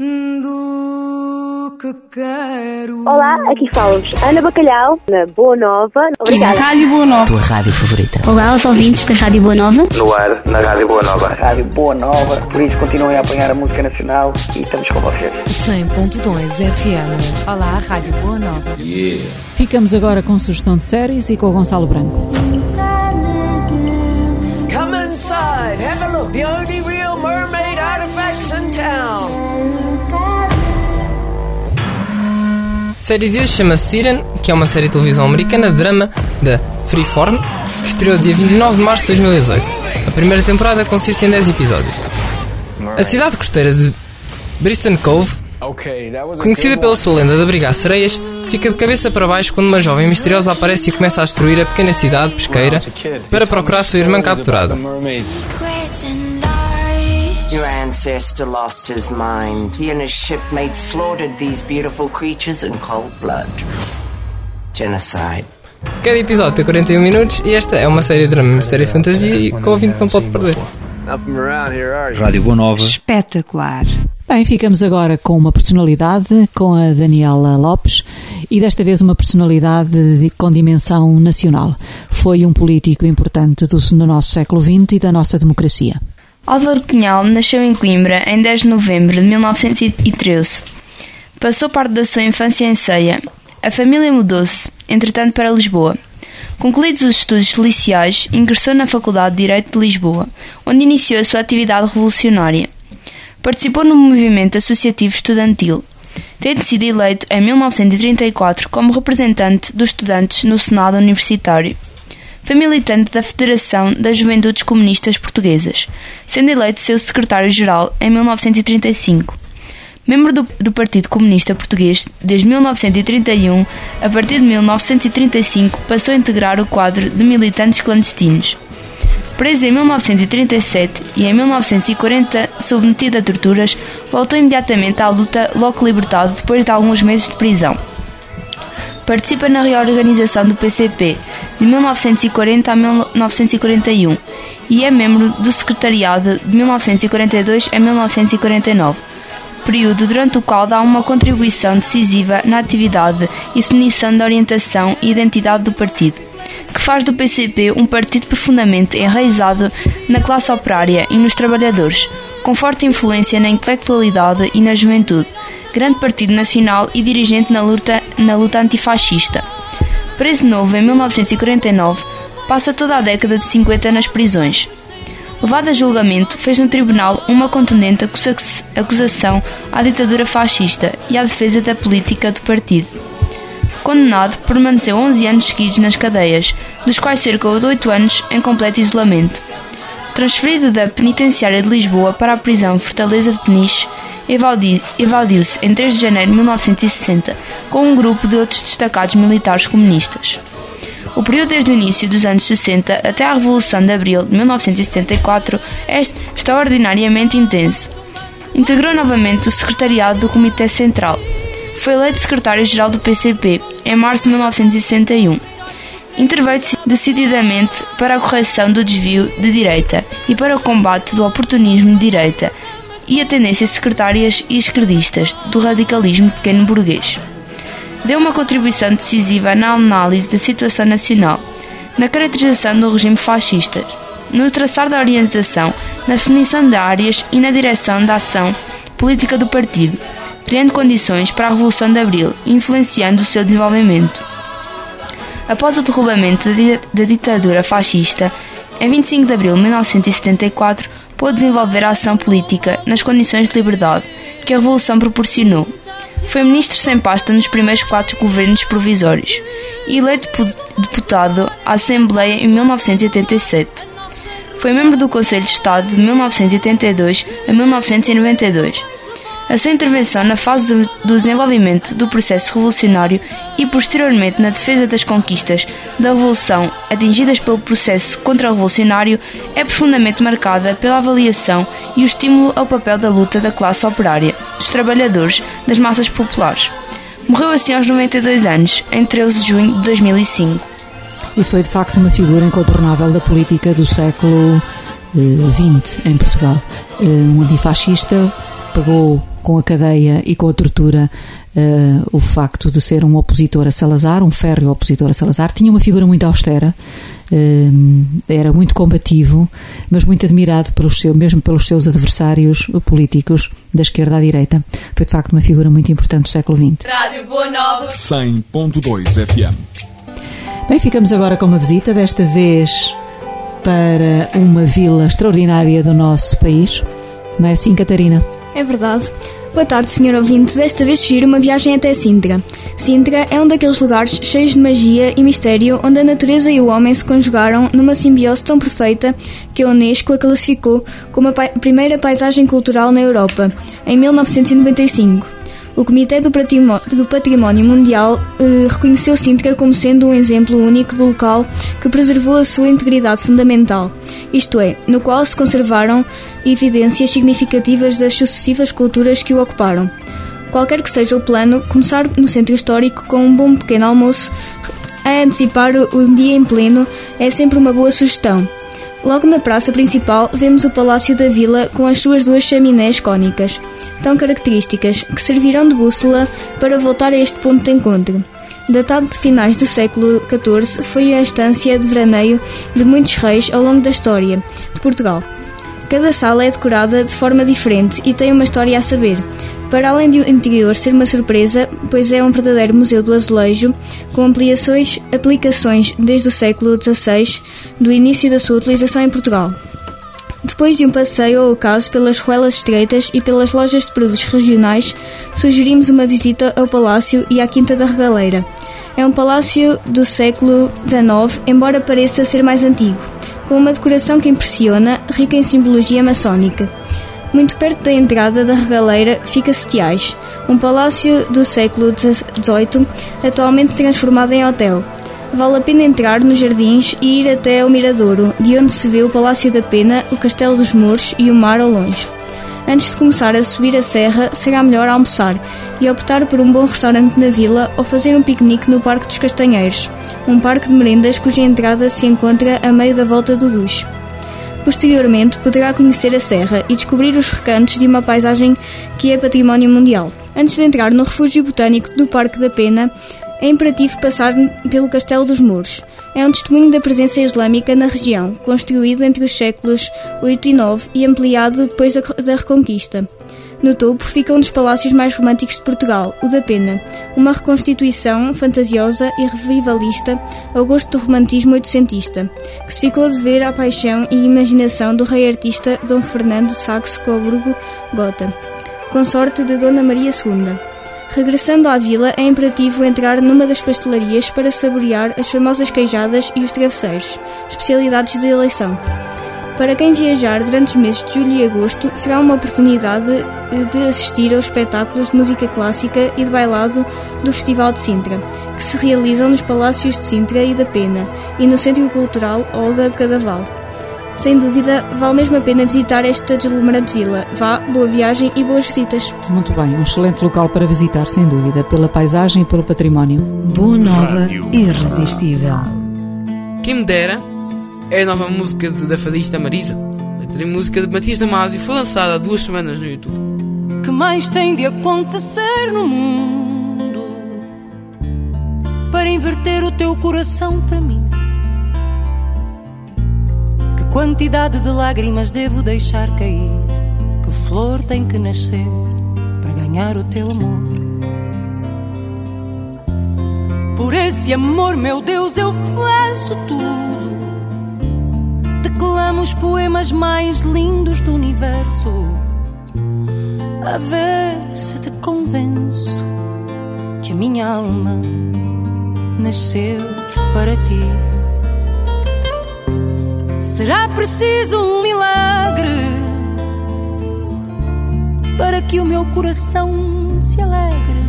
do que quero. Olá, aqui fala-vos Ana Bacalhau, na Boa Nova. Obrigada. Rádio Boa Nova. Tua rádio favorita. Olá, os ouvintes da Rádio Boa Nova. No ar, na Rádio Boa Nova. Rádio Boa Nova, por isso continuem a apanhar a música nacional e estamos com vocês. 100.2 FM. Olá, Rádio Boa Nova. Yeah. Ficamos agora com sugestão de séries e com o Gonçalo Branco. Come inside, have a look. The only real mermaid artifacts in town. A série de hoje chama-se Siren, que é uma série de televisão americana de drama da Freeform, que estreou dia 29 de março de 2018. A primeira temporada consiste em 10 episódios. A cidade costeira de Briston Cove, conhecida pela sua lenda de abrigar sereias, fica de cabeça para baixo quando uma jovem misteriosa aparece e começa a destruir a pequena cidade pesqueira para procurar sua irmã capturada. Your ancestor lost his mind. He and his shipmates slaughtered these beautiful creatures in cold blood. Genocide. Cada episódio tem 41 minutos e esta é uma série de drama, mistério e fantasia e que o ouvinte não pode perder. Rádio Boa Nova. Espetacular. Bem, ficamos agora com uma personalidade, com a Daniela Lopes, e desta vez uma personalidade com dimensão nacional. Foi um político importante no nosso século XX e da nossa democracia. Álvaro Cunhal nasceu em Coimbra em 10 de novembro de 1913. Passou parte da sua infância em Ceia. A família mudou-se, entretanto, para Lisboa. Concluídos os estudos policiais, ingressou na Faculdade de Direito de Lisboa, onde iniciou a sua atividade revolucionária. Participou no movimento associativo estudantil, tendo sido eleito em 1934 como representante dos estudantes no Senado Universitário. Foi militante da Federação das Juventudes Comunistas Portuguesas, sendo eleito seu secretário-geral em 1935. Membro do Partido Comunista Português desde 1931, a partir de 1935 passou a integrar o quadro de militantes clandestinos. Preso em 1937 e em 1940 submetido a torturas, voltou imediatamente à luta, logo libertado depois de alguns meses de prisão. Participa na reorganização do PCP de 1940 a 1941 e é membro do secretariado de 1942 a 1949, período durante o qual dá uma contribuição decisiva na atividade e definição da orientação e identidade do partido, que faz do PCP um partido profundamente enraizado na classe operária e nos trabalhadores, com forte influência na intelectualidade e na juventude, grande partido nacional e dirigente na luta antifascista. Preso novo em 1949, passa toda a década de 50 nas prisões. Levado a julgamento, fez no tribunal uma contundente acusação à ditadura fascista e à defesa da política do partido. Condenado, permaneceu 11 anos seguidos nas cadeias, dos quais cerca de 8 anos em completo isolamento. Transferido da penitenciária de Lisboa para a prisão Fortaleza de Peniche, evadiu-se em 3 de janeiro de 1960 com um grupo de outros destacados militares comunistas. O período desde o início dos anos 60 até à Revolução de Abril de 1974 é extraordinariamente intenso. Integrou novamente o secretariado do Comitê Central. Foi eleito secretário-geral do PCP em março de 1961. Interveio decididamente para a correção do desvio de direita e para o combate do oportunismo de direita e a tendências secretárias e esquerdistas do radicalismo pequeno-burguês. Deu uma contribuição decisiva na análise da situação nacional, na caracterização do regime fascista, no traçar da orientação, na definição de áreas e na direção da ação política do partido, criando condições para a Revolução de Abril e influenciando o seu desenvolvimento. Após o derrubamento da ditadura fascista, em 25 de abril de 1974, pôde desenvolver a ação política nas condições de liberdade que a Revolução proporcionou. Foi ministro sem pasta nos primeiros 4 governos provisórios e eleito deputado à Assembleia em 1987. Foi membro do Conselho de Estado de 1982 a 1992. A sua intervenção na fase do desenvolvimento do processo revolucionário e posteriormente na defesa das conquistas da Revolução atingidas pelo processo contra-revolucionário é profundamente marcada pela avaliação e o estímulo ao papel da luta da classe operária, dos trabalhadores, das massas populares. Morreu assim aos 92 anos, em 13 de junho de 2005. E foi de facto uma figura incontornável da política do século XX em Portugal. Um antifascista, pagou com a cadeia e com a tortura o facto de ser um opositor a Salazar, um férreo opositor a Salazar. Tinha uma figura muito austera, era muito combativo, mas muito admirado mesmo pelos seus adversários políticos da esquerda à direita. Foi de facto uma figura muito importante do século XX. Rádio Boa Nova 100.2 FM. Bem, ficamos agora com uma visita, desta vez para uma vila extraordinária do nosso país. Não é assim, Catarina? É verdade. Boa tarde, senhor ouvinte. Desta vez sugiro uma viagem até Sintra. Sintra é um daqueles lugares cheios de magia e mistério onde a natureza e o homem se conjugaram numa simbiose tão perfeita que a Unesco a classificou como a primeira paisagem cultural na Europa, em 1995. O Comitê do Património Mundial reconheceu Sintra como sendo um exemplo único do local que preservou a sua integridade fundamental, isto é, no qual se conservaram evidências significativas das sucessivas culturas que o ocuparam. Qualquer que seja o plano, começar no centro histórico com um bom pequeno almoço a antecipar o dia em pleno é sempre uma boa sugestão. Logo na praça principal vemos o Palácio da Vila com as suas 2 chaminés cônicas, tão características, que servirão de bússola para voltar a este ponto de encontro. Datado de finais do século XIV, foi a estância de veraneio de muitos reis ao longo da história de Portugal. Cada sala é decorada de forma diferente e tem uma história a saber. Para além de o interior ser uma surpresa, pois é um verdadeiro museu do azulejo, com aplicações desde o século XVI, do início da sua utilização em Portugal. Depois de um passeio ao ocaso pelas ruelas estreitas e pelas lojas de produtos regionais, sugerimos uma visita ao Palácio e à Quinta da Regaleira. É um palácio do século XIX, embora pareça ser mais antigo, com uma decoração que impressiona, rica em simbologia maçónica. Muito perto da entrada da regaleira fica Setiais, um palácio do século XVIII, atualmente transformado em hotel. Vale a pena entrar nos jardins e ir até ao Miradouro, de onde se vê o Palácio da Pena, o Castelo dos Mouros e o mar ao longe. Antes de começar a subir a serra, será melhor almoçar e optar por um bom restaurante na vila ou fazer um piquenique no Parque dos Castanheiros, um parque de merendas cuja entrada se encontra a meio da Volta do Luxo. Posteriormente, poderá conhecer a serra e descobrir os recantos de uma paisagem que é património mundial. Antes de entrar no refúgio botânico do Parque da Pena, é imperativo passar pelo Castelo dos Mouros. É um testemunho da presença islâmica na região, construído entre os séculos VIII e IX e ampliado depois da Reconquista. No topo fica um dos palácios mais românticos de Portugal, o da Pena, uma reconstituição fantasiosa e revivalista ao gosto do romantismo oitocentista, que se ficou a dever à paixão e imaginação do rei artista Dom Fernando de Saxe-Coburgo-Gotha, consorte de Dona Maria II. Regressando à vila, é imperativo entrar numa das pastelarias para saborear as famosas queijadas e os travesseiros, especialidades de eleição. Para quem viajar durante os meses de julho e agosto, será uma oportunidade de assistir aos espetáculos de música clássica e de bailado do Festival de Sintra, que se realizam nos Palácios de Sintra e da Pena e no Centro Cultural Olga de Cadaval. Sem dúvida, vale mesmo a pena visitar esta deslumbrante vila. Vá, boa viagem e boas visitas. Muito bem, um excelente local para visitar, sem dúvida, pela paisagem e pelo património. Boa Nova, irresistível. Quem me dera é a nova música da fadista Marisa. Letra e música de Matias Damasio foi lançada há 2 semanas no YouTube. Que mais tem de acontecer no mundo para inverter o teu coração para mim? Quantidade de lágrimas devo deixar cair? Que flor tem que nascer para ganhar o teu amor? Por esse amor, meu Deus, eu faço tudo. Declamo os poemas mais lindos do universo. A ver se te convenço que a minha alma nasceu para ti. Será preciso um milagre para que o meu coração se alegre.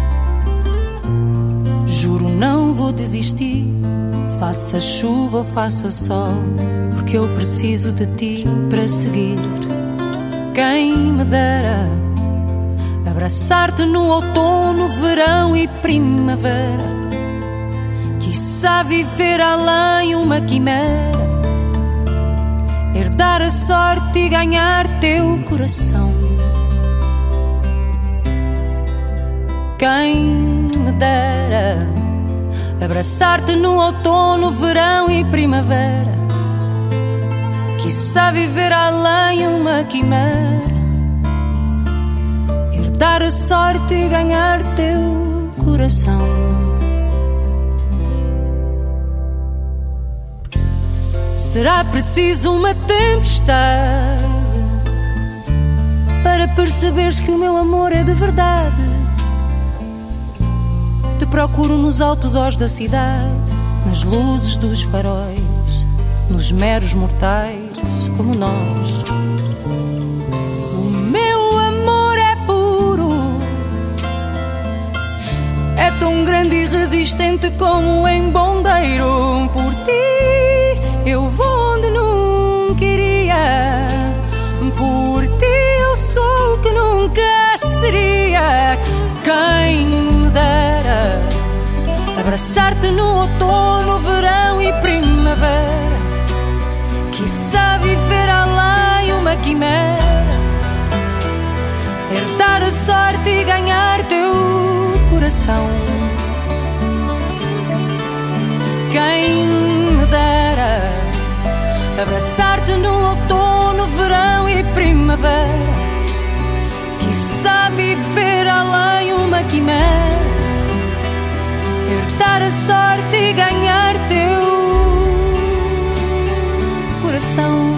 Juro, não vou desistir, faça chuva ou faça sol, porque eu preciso de ti para seguir. Quem me dera abraçar-te no outono, verão e primavera, quiçá viver além uma quimera, herdar a sorte e ganhar teu coração. Quem me dera abraçar-te no outono, verão e primavera, quiçá viver além uma quimera, herdar a sorte e ganhar teu coração. Será preciso uma tempestade para perceberes que o meu amor é de verdade. Te procuro nos outdoors da cidade, nas luzes dos faróis, nos meros mortais como nós. O meu amor é puro, é tão grande e resistente como um embondeiro. Por ti eu vou onde nunca iria, por ti eu sou o que nunca seria. Quem me dera abraçar-te no outono, verão e primavera, quiçá viver além uma quimera, herdar a sorte e ganhar teu coração. Quem me dera abraçar-te no outono, verão e primavera, quiçá viver além uma quimera, herdar a sorte e ganhar teu coração.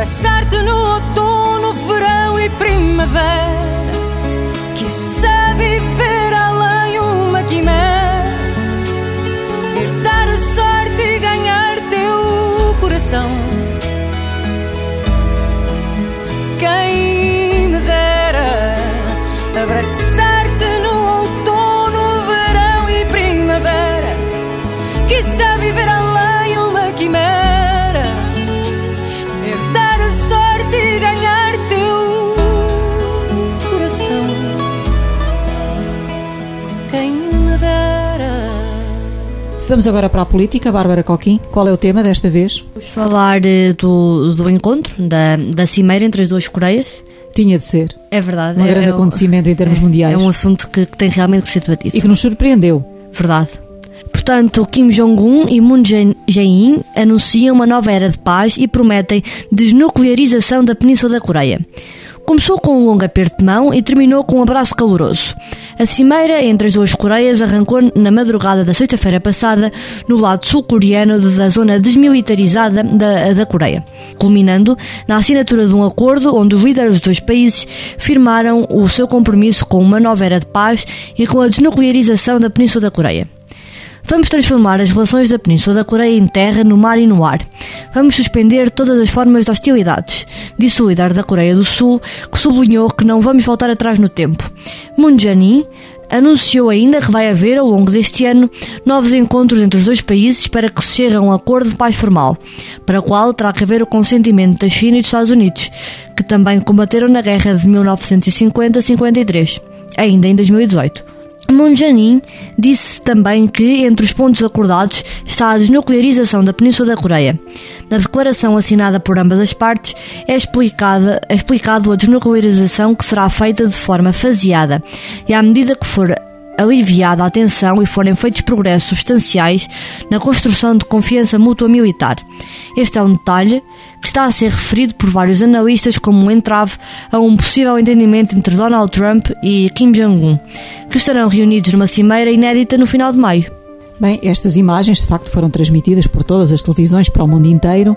abraçar-te no outono, verão e primavera. Quiçá viver além uma quimera, herdar a sorte e ganhar teu coração. Quem me dera abraçar-te no outono, verão e primavera. Quiçá viver além uma quimera, herdar a sorte e ganhar teu coração. Quem me dera. Vamos agora para a política. Bárbara Coquim, qual é o tema desta vez? Vamos falar do encontro, da cimeira entre as duas Coreias. Tinha de ser. É verdade. Um grande acontecimento em termos mundiais. É um assunto que tem realmente que ser debatido. E que nos surpreendeu. Verdade. Portanto, Kim Jong-un e Moon Jae-in anunciam uma nova era de paz e prometem desnuclearização da Península da Coreia. Começou com um longo aperto de mão e terminou com um abraço caloroso. A cimeira entre as duas Coreias arrancou na madrugada da sexta-feira passada no lado sul-coreano da zona desmilitarizada da Coreia, culminando na assinatura de um acordo onde os líderes dos dois países firmaram o seu compromisso com uma nova era de paz e com a desnuclearização da Península da Coreia. Vamos transformar as relações da Península da Coreia em terra, no mar e no ar. Vamos suspender todas as formas de hostilidades, disse o líder da Coreia do Sul, que sublinhou que não vamos voltar atrás no tempo. Moon Jae-in anunciou ainda que vai haver, ao longo deste ano, novos encontros entre os dois países para que se chegue a um acordo de paz formal, para o qual terá que haver o consentimento da China e dos Estados Unidos, que também combateram na guerra de 1950-53, ainda em 2018. Moon Jae-in disse também que entre os pontos acordados está a desnuclearização da Península da Coreia. Na declaração assinada por ambas as partes é explicado a desnuclearização que será feita de forma faseada e à medida que for aliviada a tensão e forem feitos progressos substanciais na construção de confiança mútua militar. Este é um detalhe que está a ser referido por vários analistas como um entrave a um possível entendimento entre Donald Trump e Kim Jong-un, que estarão reunidos numa cimeira inédita no final de maio. Bem, estas imagens de facto foram transmitidas por todas as televisões para o mundo inteiro.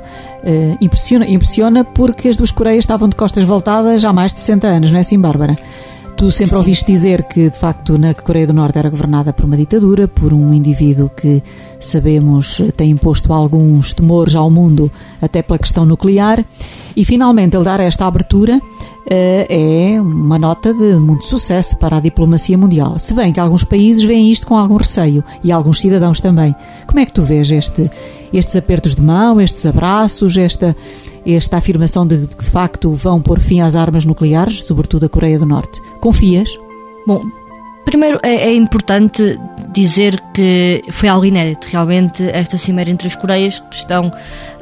Impressiona porque as duas Coreias estavam de costas voltadas há mais de 60 anos, não é assim, Bárbara? Tu sempre ouviste dizer que, de facto, na Coreia do Norte era governada por uma ditadura, por um indivíduo que, sabemos, tem imposto alguns temores ao mundo, até pela questão nuclear, e finalmente ele dar esta abertura é uma nota de muito sucesso para a diplomacia mundial. Se bem que alguns países veem isto com algum receio, e alguns cidadãos também. Como é que tu vês estes apertos de mão, estes abraços, esta afirmação de que de facto vão pôr fim às armas nucleares, sobretudo a Coreia do Norte? Confias? Bom, primeiro é importante dizer que foi algo inédito, realmente, esta cimeira entre as Coreias que estão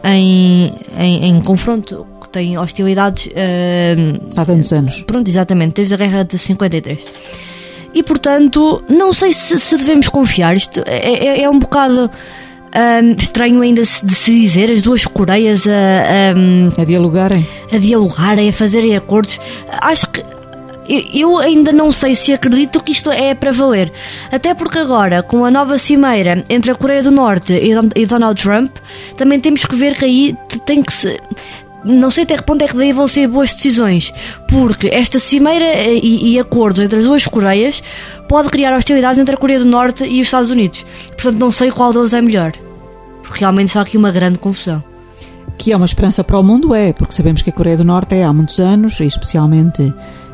em confronto, que têm hostilidades há tantos anos. Pronto, exatamente, desde a guerra de 53. E portanto, não sei se devemos confiar. Isto é um bocado estranho ainda de se dizer, as duas Coreias a dialogarem, a fazerem acordos. Acho que eu ainda não sei se acredito que isto é para valer, até porque agora, com a nova cimeira entre a Coreia do Norte e Donald Trump, também temos que ver que aí tem que se... Não sei até que ponto é que daí vão ser boas decisões, porque esta cimeira e acordos entre as duas Coreias pode criar hostilidades entre a Coreia do Norte e os Estados Unidos. Portanto, não sei qual deles é melhor, porque realmente está aqui uma grande confusão. Que é uma esperança para o mundo, porque sabemos que a Coreia do Norte há muitos anos, e especialmente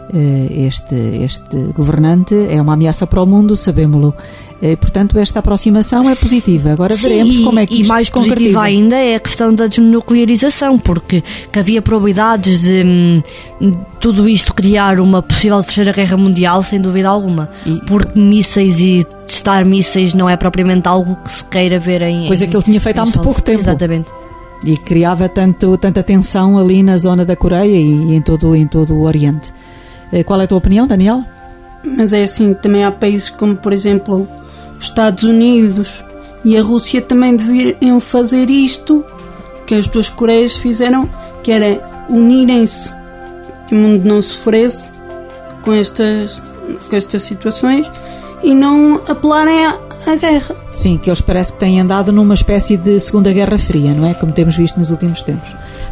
este governante é uma ameaça para o mundo, sabemos-lo. Portanto, esta aproximação é positiva. Agora veremos como é que isto mais se concretiza. Positiva ainda é a questão da desnuclearização, porque que havia probabilidades de tudo isto criar uma possível terceira guerra mundial, sem dúvida alguma. Porque mísseis e testar mísseis não é propriamente algo que se queira ver em... Pois é que ele tinha feito há muito pouco tempo. Exatamente. E criava tanta tensão ali na zona da Coreia e em todo o Oriente. Qual é a tua opinião, Daniel? Mas é assim, também há países como, por exemplo, os Estados Unidos e a Rússia também deveriam fazer isto que as duas Coreias fizeram, que era unirem-se, que o mundo não sofresse com estas situações e não apelarem à guerra. Sim, que eles parece que têm andado numa espécie de Segunda Guerra Fria, não é? Como temos visto nos últimos tempos.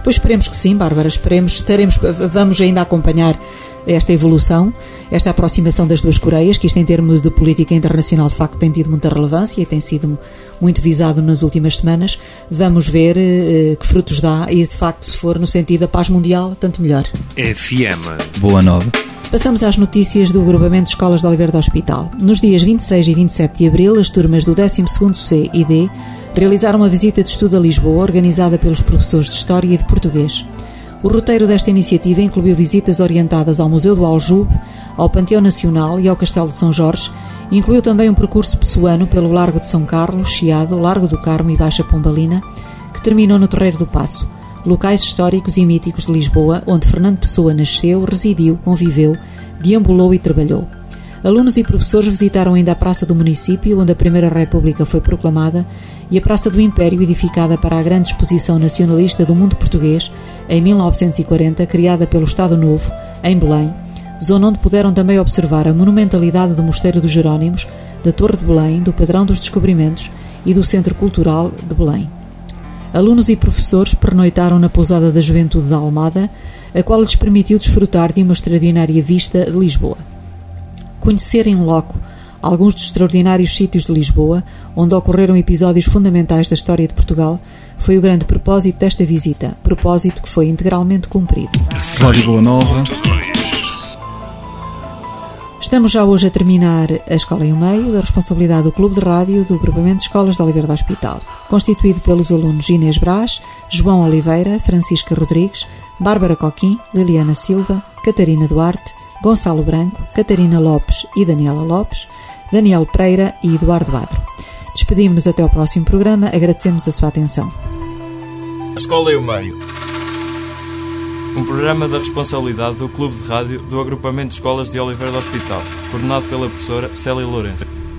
Pois esperemos que sim, Bárbara, vamos ainda acompanhar esta evolução, esta aproximação das duas Coreias, que isto em termos de política internacional de facto tem tido muita relevância e tem sido muito visado nas últimas semanas. Vamos ver que frutos dá e de facto, se for no sentido da paz mundial, tanto melhor. FM Boa Nova. Passamos às notícias do agrupamento de escolas de Oliveira do Hospital. Nos dias 26 e 27 de abril, as turmas do 12º C e D realizaram uma visita de estudo a Lisboa, organizada pelos professores de História e de Português. O roteiro desta iniciativa incluiu visitas orientadas ao Museu do Aljube, ao Panteão Nacional e ao Castelo de São Jorge, e incluiu também um percurso pessoano pelo Largo de São Carlos, Chiado, Largo do Carmo e Baixa Pombalina, que terminou no Terreiro do Paço, locais históricos e míticos de Lisboa, onde Fernando Pessoa nasceu, residiu, conviveu, deambulou e trabalhou. Alunos e professores visitaram ainda a Praça do Município, onde a Primeira República foi proclamada, e a Praça do Império, edificada para a grande exposição nacionalista do mundo português, em 1940, criada pelo Estado Novo, em Belém, zona onde puderam também observar a monumentalidade do Mosteiro dos Jerónimos, da Torre de Belém, do Padrão dos Descobrimentos e do Centro Cultural de Belém. Alunos e professores pernoitaram na Pousada da Juventude da Almada, a qual lhes permitiu desfrutar de uma extraordinária vista de Lisboa. Conhecer em loco alguns dos extraordinários sítios de Lisboa, onde ocorreram episódios fundamentais da história de Portugal, foi o grande propósito desta visita, propósito que foi integralmente cumprido. Rádio Boa Nova. Estamos já hoje a terminar a Escola em Meio, da responsabilidade do Clube de Rádio do Agrupamento de Escolas de Oliveira do Hospital, constituído pelos alunos Inês Brás, João Oliveira, Francisca Rodrigues, Bárbara Coquim, Liliana Silva, Catarina Duarte, Gonçalo Branco, Catarina Lopes e Daniela Lopes, Daniel Pereira e Eduardo Adro. Despedimos-nos até ao próximo programa, agradecemos a sua atenção. A Escola em Meio. Um programa da responsabilidade do Clube de Rádio do Agrupamento de Escolas de Oliveira do Hospital, coordenado pela professora Célia Lourenço.